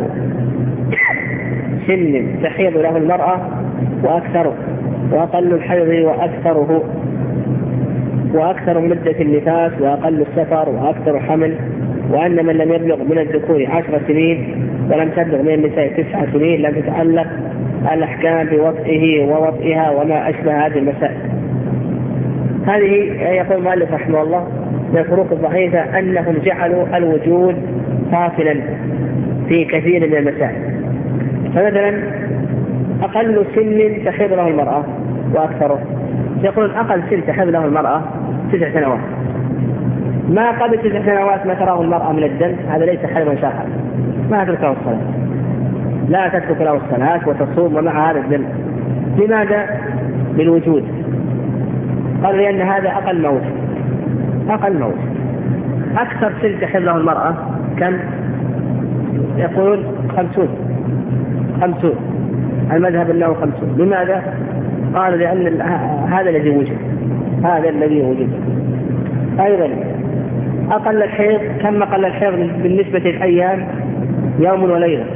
سن تحيض له المرأة وأكثره، وأقل الحيض وأكثره، وأكثر مدة النفاس، وأقل السفر، وأكثر حمل، وأن من لم يبلغ من الذكور عشر سنين ولم تبلغ من النساء تسع سنين لم تتعلق الأحكام بوطئه ووطئها وما أشبه هذه المسائل. هذه يقول المؤلف رحمه الله من الفروق الضعيفة أنهم جعلوا الوجود فاصلا في كثير من المسائل. فمثلا أقل سن تحيض له المرأة وأكثره، يقول أقل سن تحيض له المرأة تسع سنوات، ما قبل تسع سنوات ما تراه المرأة من الدم هذا ليس حيضا شاحا، ما تترك له الصلاة، لا تترك له الصلاة وتصوم ومع هذا الدم. لماذا؟ بالوجود. قال لأن هذا أقل موت، أقل موت. أكثر سن تحيض له المرأة كم؟ يقول خمسون، خمسون، المذهب أنه خمسون. لماذا؟ قال لأن هذا الذي وجد، هذا الذي وجد. أيضا أقل الحيض، كم أقل الحيض بالنسبة للأيام؟ يوم وليلة،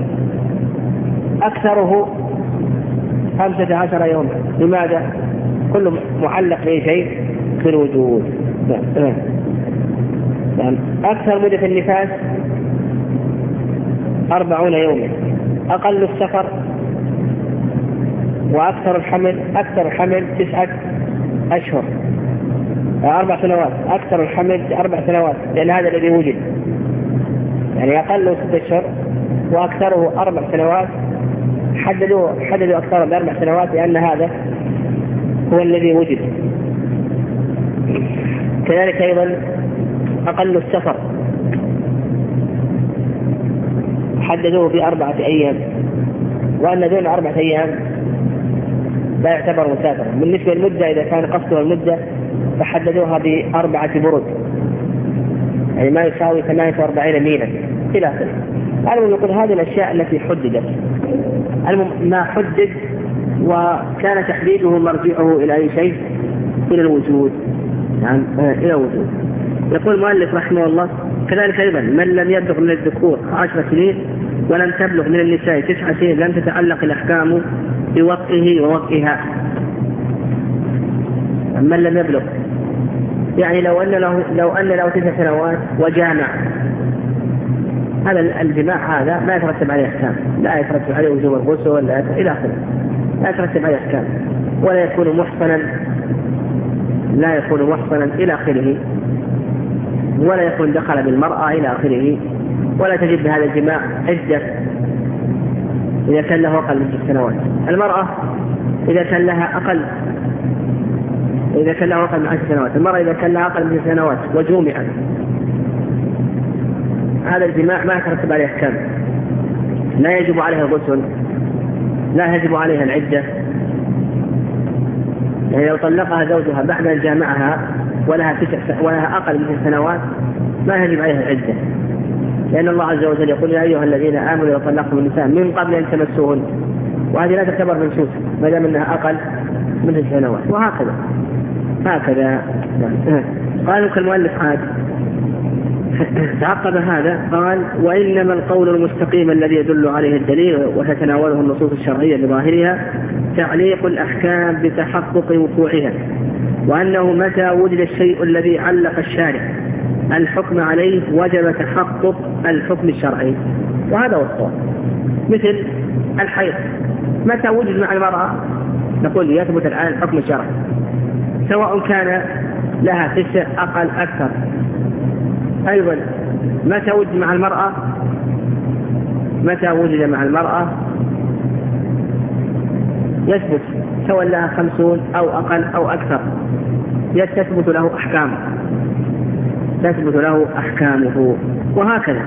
أكثره خمسة عشر يوما. لماذا؟ كل معلق به شيء في الوجود. يعني أكثر مدة النفاس أربعون يوما، أقل السفر وأكثر الحمل، أكثر الحمل تسعة أشهر، أربع سنوات، أكثر الحمل أربع سنوات، لأن هذا الذي وجد. يعني أقل ستة أشهر وأكثره أربع سنوات، حددوا حددوا أكثر بأربع سنوات لأن هذا هو الذي وجد. كذلك أيضا أقل السفر حددوه بأربعة أيام، وأن دون أربعة أيام لا يعتبر مسافرا. بالنسبة للمدة إذا كان قصده المدة فحددوها بأربعة برد، يعني ما يساوي ثمانية وأربعين ميلا إلى آخره. المهم يقول هذه الأشياء التي حددت، ما حدد وكان تحديده مرجعه إلى أي شيء؟ إلى الوجود، يعني إلى الوجود. يقول المؤلف رحمه الله: كذلك أيضا من لم يبلغ من الذكور عشر سنين ولم تبلغ من النساء تسع سنين لم تتعلق الأحكام بوطئه ووطئها. من لم يبلغ يعني لو أن له لو أن له تسع سنوات وجامع، هذا الجماع هذا ما يترتب عليه أحكام، لا يترتب عليه وجوب الغسل ولا إلى آخره، لا يترتب عليه أحكام، ولا يكون محصنا، لا يكون محصنا إلى آخره، ولا يكون دخل بالمرأة إلى آخره، ولا تجد بهذا الجماع عدة إذا كان له أقل من ست سنوات. المرأة إذا كان لها أقل إذا كان له أقل من عشر سنوات، المرأة إذا كان لها أقل من ست سنوات وجومعا، هذا الجماع ما يترتب عليه أحكام، لا يجب عليها الغسل، لا يجب عليها العدة. يعني لو طلقها زوجها بعد أن جامعها ولها تسع ولها أقل من ست سنوات ما يجب عليها العدة، لأن الله عز وجل يقول: يا أيها الذين آمنوا إذا طلقتم النساء من قبل أن تمسوهن، وهذه لا تعتبر منسوسة ما دام أنها أقل من ست سنوات. وهكذا هكذا قالوا كالمؤلف عاد تعقب هذا قال: وإنما القول المستقيم الذي يدل عليه الدليل وتتناوله النصوص الشرعية بظاهرها تعليق الأحكام بتحقق وقوعها، وأنه متى وجد الشيء الذي علق الشارع الحكم عليه وجب تحقق الحكم الشرعي، وهذا هو الصواب. مثل الحيض، متى وجد مع المرأة نقول يثبت الآن الحكم الشرعي، سواء كان لها تسع أقل أكثر. أيضا متى وجد مع المرأة متى وجد مع المرأة يثبت سواء لها خمسون أو أقل أو أكثر، يثبت له أحكامه تثبت له أحكامه وهكذا.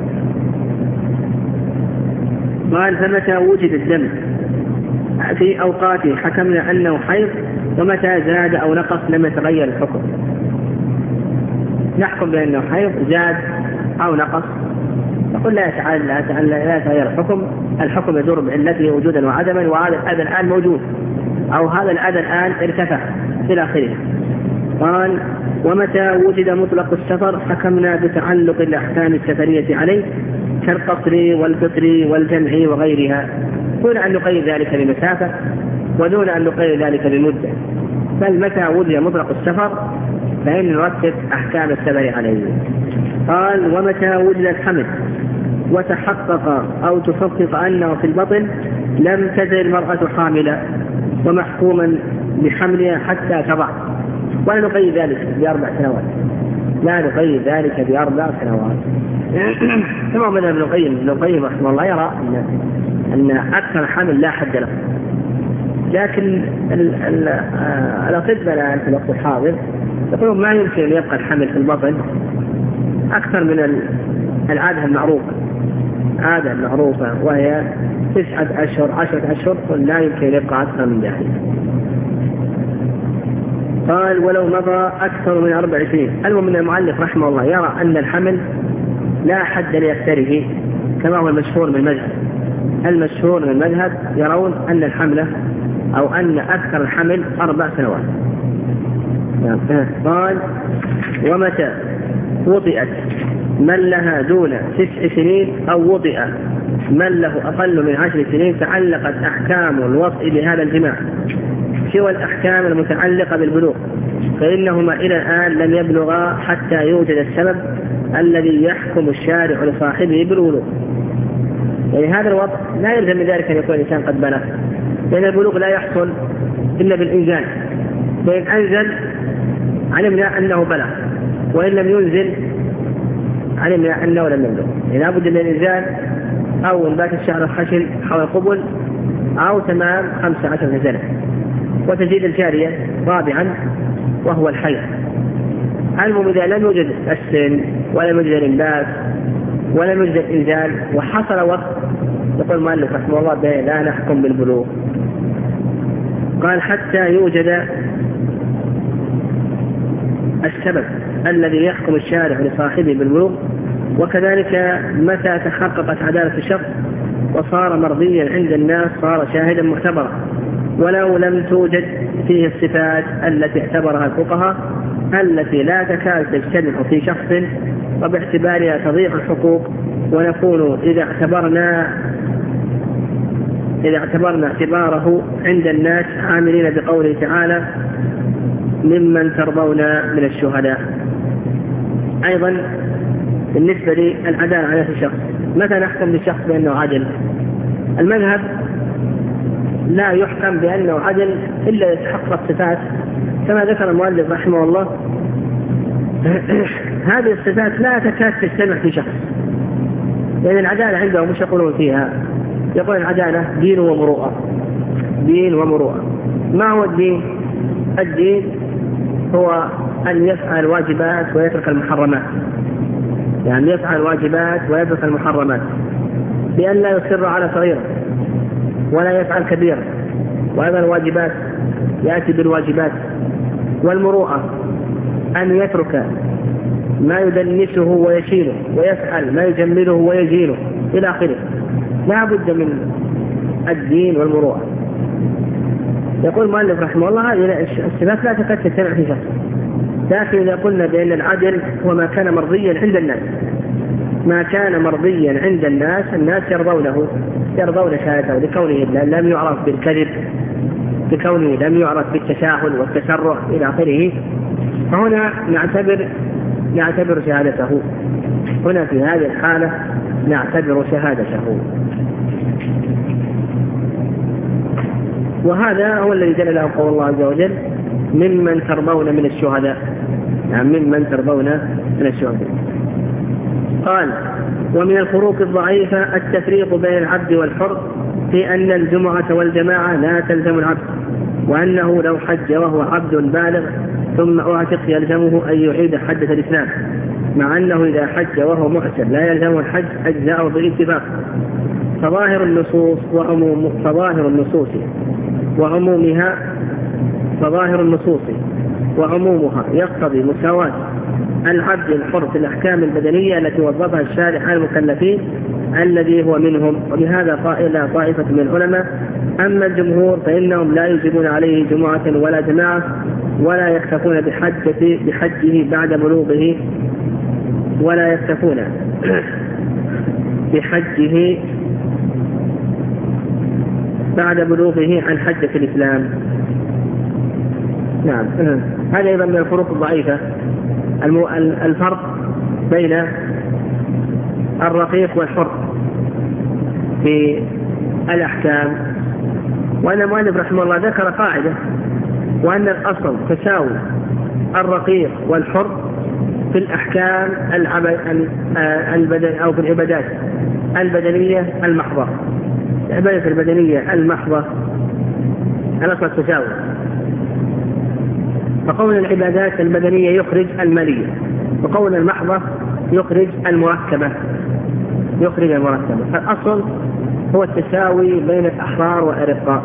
قال: فمتى وجد الدم في أوقاته حكمنا أنه حيض، ومتى زاد أو نقص لم يتغير الحكم. نحكم بأنه حيض زاد أو نقص، نقول لا يتعلل لا يتعلل لا يتغير الحكم، الحكم يدور بعلته وجودا وعدما، وهذا الأذى الآن موجود أو هذا الأذى الآن ارتفع إلى آخره. قال: ومتى وجد مطلق السفر حكمنا بتعلق الأحكام السفرية عليه كالقصر والفطر والجمع وغيرها، دون أن نقيد ذلك بمسافة ودون أن نقيد ذلك بمدة، بل متى وجد مطلق السفر فإن نرتب أحكام السفر عليه. قال: ومتى وجد الحمل وتحقق أو تحقق أنه في البطن لم تزل المرأة حاملة ومحكوما بحملها حتى تضع، ولا نقيد ذلك بأربع سنوات، لا نقيد ذلك بأربع سنوات. كما بدأ ابن القيم ابن القيم رحمه الله يرى أن أن أكثر حمل لا حد له، لكن الأطباء في الوقت الحاضر يقولون ما يمكن أن يبقى الحمل في البطن أكثر من العادة المعروفة، عادة معروفة وهي تسعة أشهر عشرة أشهر، لا يمكن أن يبقى أكثر من ذلك. قال: ولو مضى أكثر من أربع سنين. المهم أن المؤلف رحمه الله يرى أن الحمل لا حد لأكثره كما هو المشهور من المذهب. المشهور من المذهب يرون أن الحمل أو أن أكثر الحمل أربع سنوات. قال: ومتى وطئت من لها دون تسع سنين أو وطئ من له أقل من عشر سنين تعلقت أحكام الوطء بهذا الجماع سوى الأحكام المتعلقة بالبلوغ، فإنهما إلى الآن لم يبلغا حتى يوجد السبب الذي يحكم الشارع لصاحبه بالبلوغ. يعني هذا الوطء لا يلزم من ذلك أن يكون الإنسان قد بلغ، لأن البلوغ لا يحصل إلا بالإنزال، فإن أنزل علمنا أنه بلغ، وإن لم ينزل علمنا أنه لم يبلغ. لا بد من الإنزال أو انبات الشعر الخشن حول القبل أو تمام خمسة عشر سنة. وتزيد الجارية رابعا وهو الحيض. المهم إذا لم يوجد السن ولم يوجد الانبات ولم يوجد الإنزال وحصل وقت، يقول المؤلف رحمه الله لا نحكم بالبلوغ. قال: حتى يوجد السبب الذي يحكم الشارع لصاحبه بالبلوغ، وكذلك متى تحققت عدالة الشخص وصار مرضيا عند الناس صار شاهدا معتبرا، ولو لم توجد فيه الصفات التي اعتبرها الفقهاء التي لا تكاد تجتمع في شخص وباعتبارها تضيع الحقوق. ونكون إذا اعتبرنا إذا اعتبرنا اعتباره عند الناس عاملين بقوله تعالى: ممن ترضون من الشهداء. أيضا بالنسبة للعدالة على الشخص، متى نحكم للشخص بأنه عدل؟ المذهب لا يحكم بأنه عدل إلا يتحقق الصفات كما ذكر المؤلف رحمه الله. هذه الصفات لا تكاد تجتمع في شخص، لأن العدالة عندهم مش يقولون فيها، يقول العدالة دين ومروءة، دين ومروءة. ما هو الدين؟ الدين هو أن يفعل الواجبات ويترك المحرمات، يعني يفعل الواجبات ويترك المحرمات، بأن لا يصر على صغيرة ولا يفعل كبيرة، وأيضا الواجبات يأتي بالواجبات. والمروءة أن يترك ما يدنسه ويشيله ويفعل ما يجمله ويزيله إلى آخره. لا بد من الدين والمروءة. يقول المؤلف رحمه الله هذه الصفات لا تكاد تجتمع في شخص، لكن إذا قلنا بأن العدل هو ما كان مرضيا عند الناس، ما كان مرضيا عند الناس، الناس يرضونه يرضون شهادته لكونه لم يعرف بالكذب، لكونه لم يعرف بالتساهل والتسرع إلى آخره، فهنا نعتبر نعتبر شهادته. هنا في هذه الحالة نعتبر شهادته. وهذا هو الذي دل له قول الله عز وجل: ممن ترضون من الشهداء، يعني ممن ترضون من الشهداء. قال: ومن الفروق الضعيفة التفريق بين العبد والحر في أن الجمعة والجماعة لا تلزم العبد، وأنه لو حج وهو عبد بالغ ثم أعتق يلزمه أن يعيد حجة الإسلام، مع أنه إذا حج وهو محسن لا يلزمه الحج أجزاءه بالاتفاق. فظاهر النصوص وعموم فظاهر النصوص وعمومها فظاهر النصوص وعمومها يقتضي مساواة العبد الحر في الأحكام البدنية التي وظفها الشارع على المكلفين الذي هو منهم. وبهذا قائل طائفة من العلماء. أما الجمهور فإنهم لا يجبون عليه جمعة ولا جماعة ولا يكتفون بحجة بحجه بعد بلوغه ولا يكتفون بحجه بعد بلوغه عن حجة الإسلام. نعم، هذا أيضا من الفروق الضعيفة الفرق بين الرقيق والحر في الأحكام. وأن المؤلف رحمه الله ذكر قاعدة وأن الأصل تساوي الرقيق والحر في الأحكام البدن أو في العبادات البدنية المحضة. العبادة البدنية المحضة الأصل التساوي، فقول العبادات البدنية يخرج المالية، وقول المحضة يخرج المركبة يخرج المركبة. فالأصل هو التساوي بين الأحرار والأرقاء.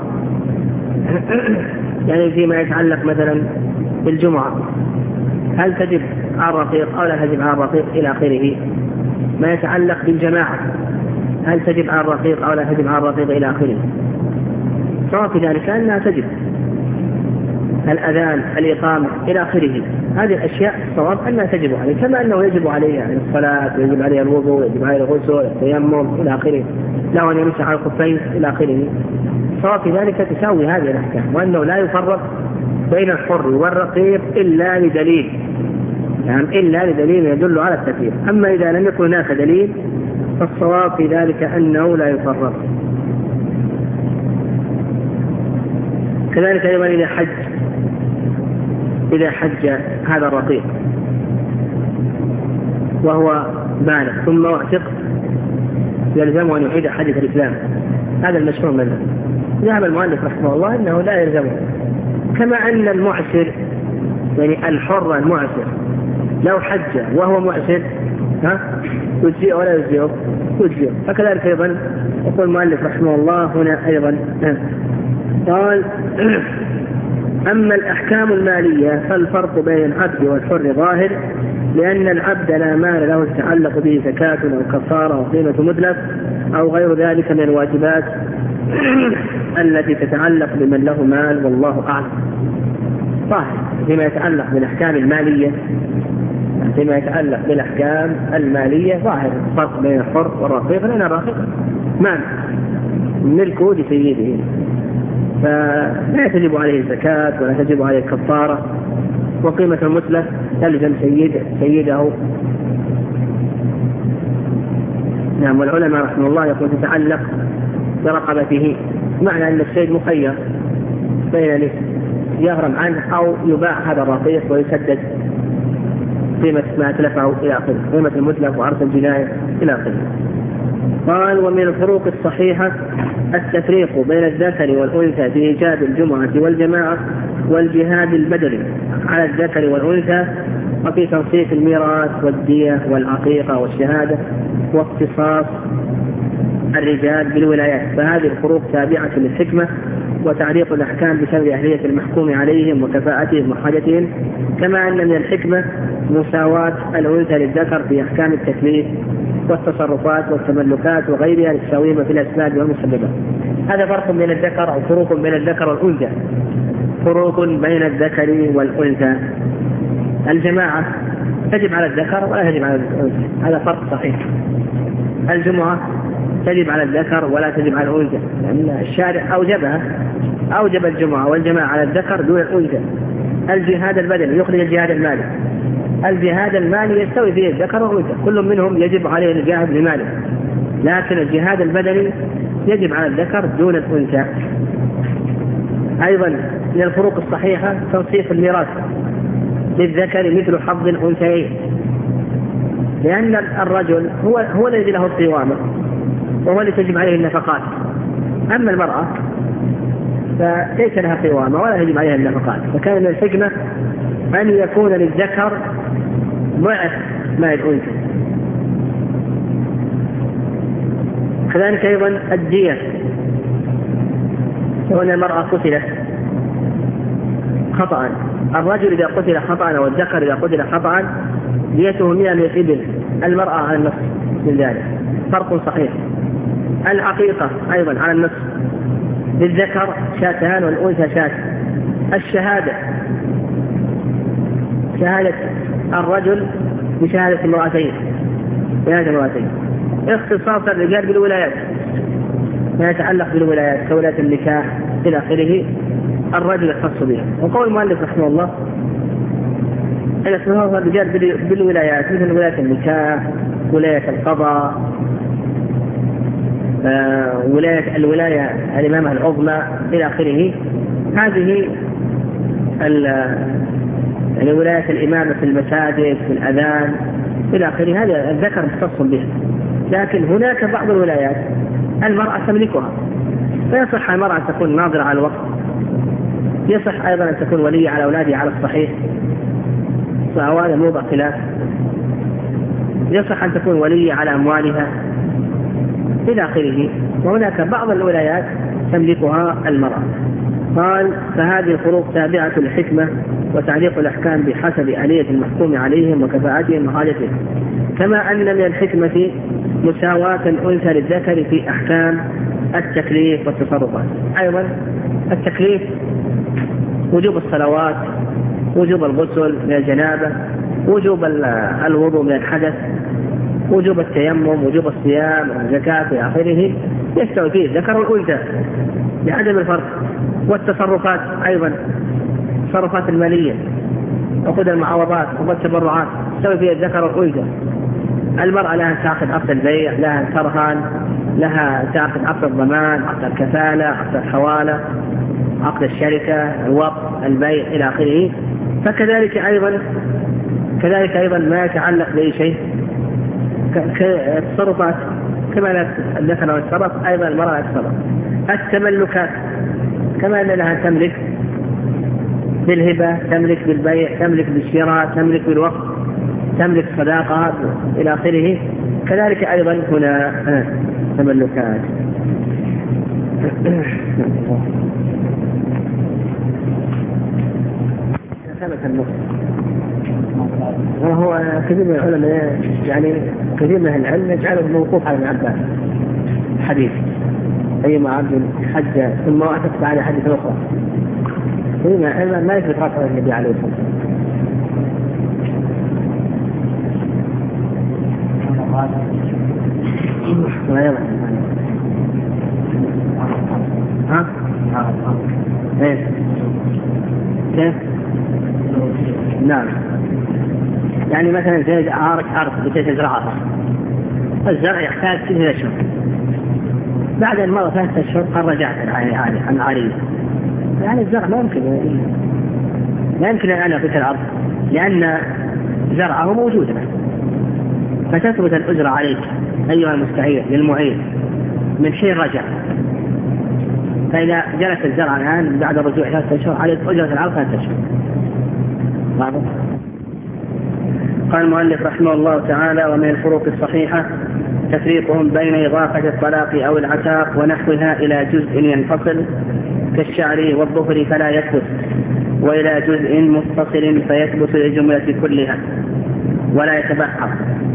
يعني فيما يتعلق مثلا بالجمعة هل تجب على الرقيق أو لا تجب على الرقيق إلى آخره. ما يتعلق بالجماعة هل تجب على الرقيق أو لا تجب على الرقيق إلى آخره. سواء في ذلك أنها تجب، الأذان الإقامة إلى آخره، هذه الأشياء الصواب أنها تجب عليه، كما أنه يجب عليه يعني الصلاة ويجب عليه الوضوء ويجب عليه الغسل التيمم إلى آخره، لا أن يمسح على الخفين إلى آخره. سواء في ذلك تساوي هذه الأحكام، وأنه لا يفرق بين الحر والرقيق إلا لدليل، يعني إلا لدليل يدل على التكليف. أما إذا لم يكن هناك دليل فالصواب في ذلك أنه لا يفرق. كذلك أيضا إذا حج إذا حج هذا الرقيق وهو بالغ ثم اعتق يلزمه أن يعيد حجة الإسلام، هذا المشروع منه. ذهب المؤلف رحمه الله أنه لا يلزمه، كما أن المعسر يعني الحر المعسر لو حج وهو معسر ها يجزئ ولا يجزئ يجزئ. فكذلك أيضا يقول المؤلف رحمه الله هنا أيضا قال أما الأحكام المالية فالفرق بين العبد والحر ظاهر، لأن العبد لا مال له يتعلق به زكاة أو كفارة أو قيمة متلف أو غير ذلك من الواجبات التي تتعلق بمن له مال، والله أعلم. ظاهر فيما يتعلق بالأحكام المالية فيما يتعلق بالأحكام المالية ظاهر الفرق بين الحر والرقيق، لأن الرقيق مال ملكه لسيده فلا تجب عليه الزكاة ولا تجب عليه الكفارة، وقيمة المتلف تلزم سيد سيده. نعم. والعلماء رحمه الله يقول تتعلق برقبته، معنى أن السيد مخير بين يهرم عنه أو يباع هذا الرقيق ويسدد قيمة ما أتلفه إلى آخره، قيمة المتلف وعرض الجناية إلى آخره. قال ومن الفروق الصحيحة التفريق بين الذكر والأنثى في إيجاب الجمعة والجماعة والجهاد البدني على الذكر والأنثى، وفي تنصيف الميراث والدية والعقيقة والشهادة واختصاص الرجال بالولايات. فهذه الفروق تابعة للحكمة وتعليق الأحكام بسبب أهلية المحكوم عليهم وكفاءتهم وحاجتهم، كما أن من الحكمة مساواة الأنثى للذكر في أحكام التكليف والتصرفات والتملكات وغيرها للسويمة في الأسباب والمسببات. هذا فرق بين الذكر أو فروق بين الذكر والأنثى، فروق بين الذكر والأنثى. الجماعة تجب على الذكر ولا تجب على الأنثى، هذا فرق صحيح. الجمعة تجب على الذكر ولا تجب على الأنثى، لأن الشارع أوجبها، أوجب الجمعة والجماعة على الذكر دون الأنثى. الجهاد البدني يخرج الجهاد المالي، الجهاد المالي يستوي فيه الذكر والأنثى، كل منهم يجب عليه الجهاد بماله، لكن الجهاد البدني يجب على الذكر دون الأنثى. أيضا من الفروق الصحيحة تنصيف الميراث للذكر مثل حظ الأنثيين، لأن الرجل هو هو الذي له القوامة وهو الذي تجب عليه النفقات، أما المرأة فليس لها قوامة ولا تجب عليها النفقات. فكان من الحكمة أن يكون للذكر ضعف ما الأنثى. كذلك أيضا الدية، وأن المرأة قتلت خطأ. الرجل إذا قتل خطأ أو الذكر إذا قتل خطأ ديته مئة من الإبل، المرأة على النصف من ذلك، فرق صحيح. العقيقة أيضا على النصف، للذكر شاتان والأنثى شات. الشهادة، شهادة الرجل بشهادة امرأتين، شهادة امرأتين. اختصاص الرجال بالولايات ما يتعلق بالولايات كولاية النكاح إلى آخره، الرجل يختص بها. وقول المؤلف رحمه الله إن اختصاص الرجال بالولايات مثل ولاية النكاح، ولاية القضاء، آه، ولاية الولاية الإمامة العظمى إلى آخره. هذه يعني ولاية الإمامة في المساجد في الأذان إلى آخره، هذا الذكر مختص به. لكن هناك بعض الولايات المرأة تملكها، فيصح المرأة أن تكون ناظرة على الوقت، يصح أيضا أن تكون ولية على أولادها على الصحيح، فهذا موضع خلاف. يصح أن تكون ولية على أموالها إلى آخره. وهناك بعض الولايات تملكها المرأة. قال فهذه الفروق تابعة للحكمة وتعليق الأحكام بحسب آلية المحكوم عليهم وكفاءتهم وحاجتهم، كما أن من الحكمة مساواة الأنثى للذكر في أحكام التكليف والتصرفات. أيضا التكليف وجوب الصلوات، وجوب الغسل من الجنابة، وجوب الوضوء من الحدث، وجوب التيمم، وجوب الصيام والزكاة إلى آخره، يستوي فيه الذكر والأنثى لعدم الفرق. والتصرفات أيضا، التصرفات المالية وخذ المعوضات والتبرعات يستوي فيه الذكر والأنثى. المرأة لها تأخذ عقد البيع، لها ترهان، لها تأخذ عقد الضمان، عقد الكفالة، عقد الحوالة، عقد الشركة، الوقف، البيع إلى آخره. فكذلك أيضا كذلك أيضا ما يتعلق بأي شيء كالتصرفات، كما الذكر والتصرف أيضا المرأة تتصرف. التملكات كما أن لها تملك بالهبة، تملك بالبيع، تملك بالشراء، تملك بالوقف، تملك صداقة إلى آخره، كذلك أيضا هنا تملكات. ثبت النص، وهو كثير من العلماء يعني كثير من العلم يجعله موقوف على ابن عباس حديث أيما عبد حج ثم أتت على حديث أخرى، هنا ما يثبت رفع النبي عليه الصلاة والسلام. ها؟ ايه كيف؟ نعم، يعني مثلا زي عارك أرض بتزرعها، الزرع يحتاج ستة أشهر، بعد المرة ثلاثة أشهر قد رجعت عن العريض، يعني الزرع ما يمكن لا يمكن أن أنا في الأرض لأن زرعه موجود، فتثبت الأجرة عليك أيها المستعير للمعين من حين رجع. فإذا جلس الزرع الآن بعد الرجوع ثلاثة أشهر عليك أجرة الأرض ثلاثة أشهر. واضح؟ قال المؤلف رحمه الله تعالى: ومن الفروق الصحيحة تفريقهم بين إضافة الطلاق أو العتاق ونحوها إلى جزء ينفصل كالشعر والظفر فلا يثبت، وإلى جزء متصل فيثبت للجملة كلها ولا يتبعض.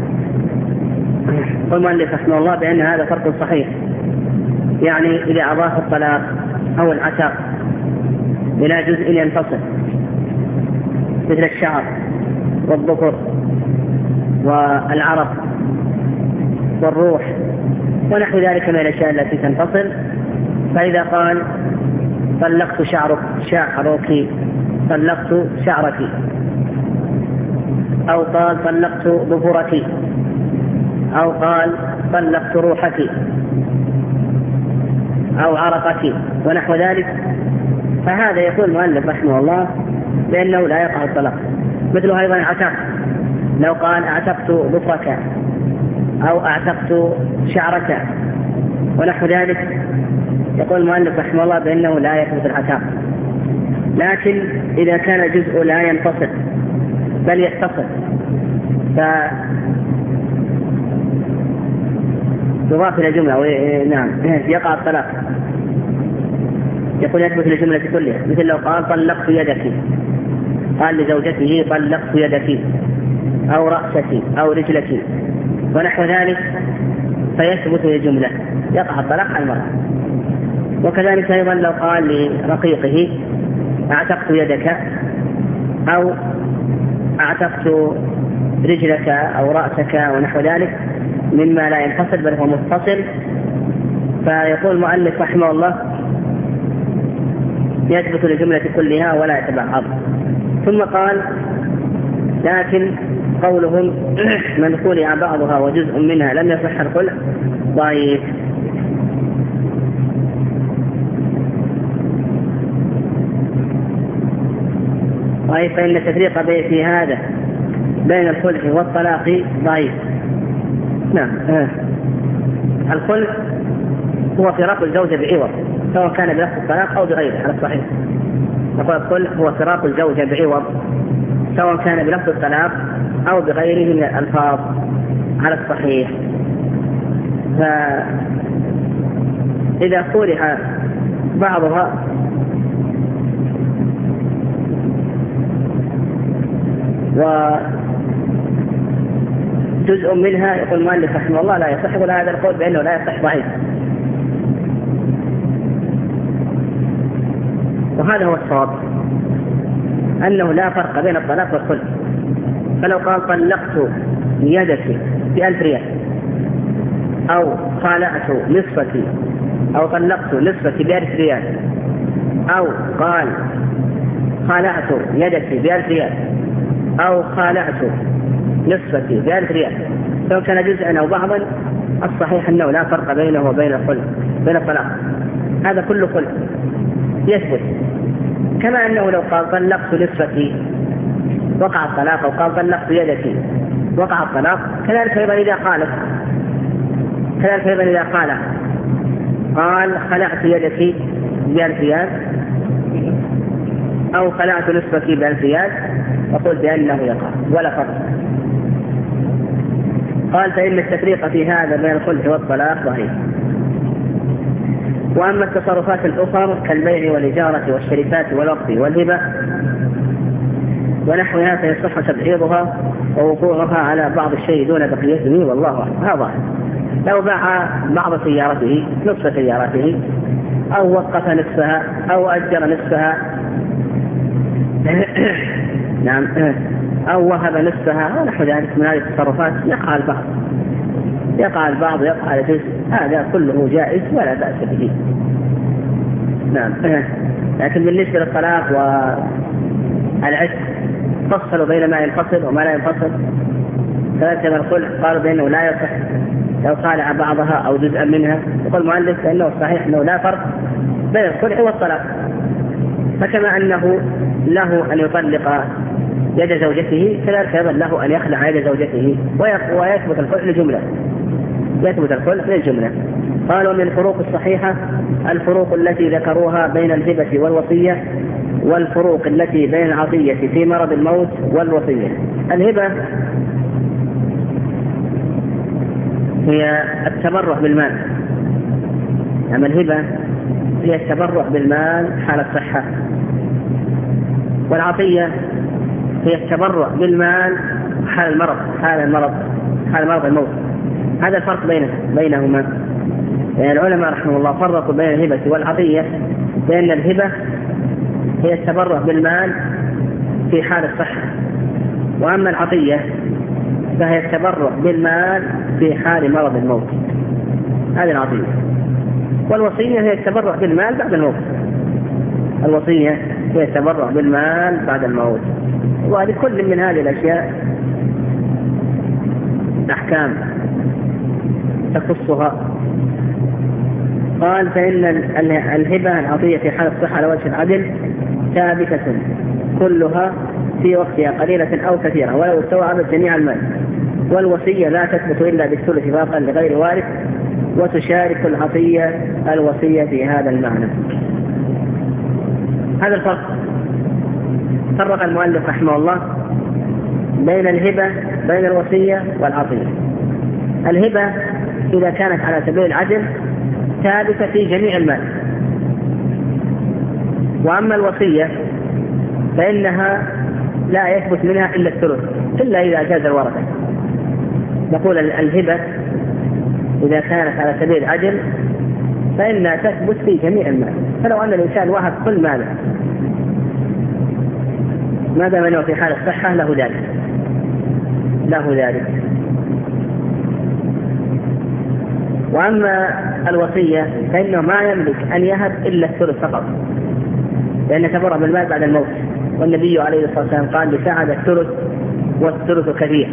قال المؤلف رحمه الله بأن هذا فرق صحيح، يعني إذا أضاف الطلاق أو العتاق إلى جزء ينفصل مثل الشعر والظفر والعرق والروح ونحو ذلك من الأشياء التي تنفصل، فإذا قال طلقت شعرك شعرك طلقت شعرك، أو قال طلقت ظفرك، أو قال طلقت روحك أو عرقك ونحو ذلك، فهذا يقول المؤلف رحمه الله بأنه لا يقع الطلاق. مثل أيضا العتاق، لو قال اعتقت ظفرك أو اعتقت شعرك ونحو ذلك، يقول المؤلف رحمه الله بأنه لا يثبت العتاق. لكن إذا كان جزء لا ينفصل بل يتصل فيضاف إلى جملة نعم يقع الطلاق. يقول يثبت للجملة كلها، مثل لو قال طلقت يدك، قال لزوجته طلقت يدك أو رأسك أو رجلك ونحو ذلك، فيثبت للجملة، يقع الطلاق على المرأة. وكذلك أيضا لو قال لرقيقه أعتقت يدك أو أعتقت رجلك أو رأسك ونحو ذلك مما لا ينفصل بل هو متصل، فيقول المؤلف رحمه الله يثبت للجملة كلها ولا يتبعض. ثم قال لكن قولهم من خلع بعضها وجزء منها لم يصح الخلع ضعيف. ضعيف فإن التفريق في هذا بين الخلع والطلاق ضعيف. نعم. الخلع هو فراق الزوجة بعوض سواء كان بلفظ الطلاق أو بغيره على الصحيح. نقول الخلع هو فراق الزوجة بعوض سواء كان بلفظ الطلاق أو بغيره من الألفاظ على الصحيح. فإذا خلع بعضها وجزء منها يقول المؤلف رحمه الله لا يصح، ولا هذا القول بأنه لا يصح ضعيف. وهذا هو الصواب، أنه لا فرق بين الطلاق والخلع. فلو قال طلقت يدك بألف ريال أو خالعت نصفتي أو طلقت نصفتي بألف ريال أو قال خالعت يدك بألف ريال أو خالعت نصفتي بألف ريال، سواء كان جزءا أو بعضا، الصحيح أنه لا فرق بينه وبين الخلع بين الطلاق، هذا كله خلع يثبت. كما أنه لو قال طلقت نصفتي وقع الطلاق، أو قال طلقت يدك وقع الطلاق، كذلك أيضا إذا قالت كذلك أيضا إذا قال قال خلعت يدك بألف ريال أو خلعت نصفتي بألف ريال، وقلت بأنه يقع ولا فرق. قال فإن التفريق في هذا بين الخلع والطلاق ضعيف. وأما التصرفات الأخرى كالبيع والإجارة والشركات والوقف والهبة ونحوها فيصح تبعيضها ووقوعها على بعض الشيء دون بقيته، والله أعلم. هذا لو باع بعض سيارته نصف سيارته أو وقف نصفها أو أجر نصفها نعم أو وهب نصفها ونحو ذلك من هذه التصرفات، يقع البعض يقع البعض يقع الجزء، هذا كله جائز ولا بأس به. نعم. لكن بالنسبة للطلاق والعتق فصلوا بين ما ينفصل وما لا ينفصل. فكما الخلع قالوا بأنه لا يصح لو خالع بعضها أو جزءا منها، يقول المؤلف بأنه الصحيح أنه لا فرق بين الخلع والطلاق. فكما أنه له أن يطلق يد زوجته كذلك أيضا له أن يخلع يد زوجته، ويثبت الخلع للجملة يثبت الخلع للجملة. قالوا من الفروق الصحيحة الفروق التي ذكروها بين الهبة والوصية، والفروق التي بين العطية في مرض الموت والوصية. الهبة هي التبرع بالمال، أما الهبة هي التبرع بالمال حال الصحة، والعطية هي التبرع بالمال حال المرض حال المرض حال مرض الموت. هذا الفرق بينه بينهما. يعني العلماء رحمه الله فرقوا بين الهبة والعطية، بأن الهبة هي التبرع بالمال في حال الصحة، وأما العطية فهي التبرع بالمال في حال مرض الموت. هذه العطية. والوصية هي التبرع بالمال بعد الموت. الوصية هي التبرع بالمال بعد الموت. وهذه كل من هذه الأشياء أحكام تخصها. قال فإن الهبة العطية في حال الصحة على وجه العدل ثابتة كلها في وقتها قليلة أو كثيرة ولو استوعبت جميع المال، والوصية لا تثبت إلا بالثلث باقا لغير وارث، وتشارك العطية الوصية في هذا المعنى. هذا الفرق فرق المؤلف رحمه الله بين الهبة بين الوصية والعطية. الهبة إذا كانت على سبيل العدل ثابتة في جميع المال، وأما الوصية فإنها لا يثبت منها إلا الثلث إلا إذا جاز الورثة. نقول الهبة إذا كانت على سبيل العدل فإنها تثبت في جميع المال، فلو أن الإنسان وهب كل ماله ما دام أنه في حال الصحة له ذلك له ذلك. وأما الوصية فإنه ما يملك أن يهب إلا الثلث فقط، لأن تبرع بالمال بعد الموت، والنبي عليه الصلاة والسلام قال لسعد الثلث والثلث كثير.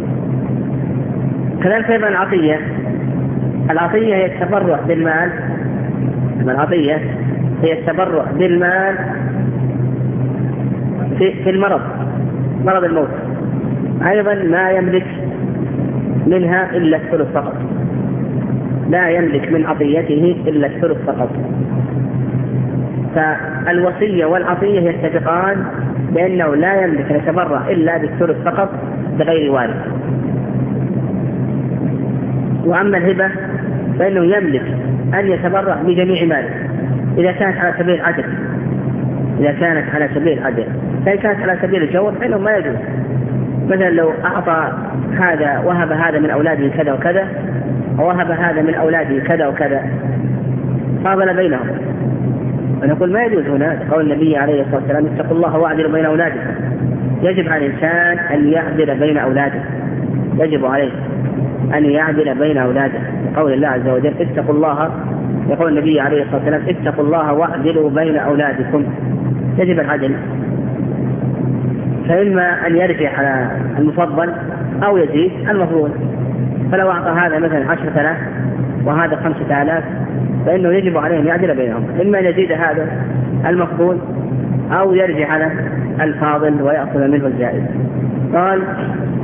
كذلك أيضا العطية، العطية هي التبرع بالمال، العطية هي التبرع بالمال في, في المرض مرض الموت، أيضا ما يملك منها إلا الثلث فقط، لا يملك من عطيته إلا الثلث فقط. فالوصية والعطية يتفقان بأنه لا يملك أن يتبرع إلا بالثلث فقط بغير وارث. وأما الهبة فإنه يملك أن يتبرع بجميع ماله إذا كانت على سبيل العدل، إذا كانت على سبيل العدل. فإن كانت على سبيل الجور فإنه ما يجوز. مثلا لو أعطى هذا وهب هذا من أولاده كذا وكذا، ووهب هذا من أولاده كذا وكذا، فاضل بينهم، ونقول ما يجوز هنا. قول النبي عليه الصلاة والسلام اتقوا الله واعدلوا بين أولادكم. يجب على الإنسان أن يعدل بين أولاده، يجب عليه أن يعدل بين أولاده. قول الله عز وجل اتقوا الله، يقول النبي عليه الصلاة والسلام اتقوا الله واعدلوا بين أولادكم، يجب العدل. فإما أن يرجع على المفضل أو يزيد المفضول. فلو أعطى هذا مثلا عشرة آلاف وهذا خمسة آلاف فإنه يجب عليه أن يعدل بينهم، إما أن يزيد هذا المفضول أو يرجع على الفاضل ويأخذ منه الزائد. قال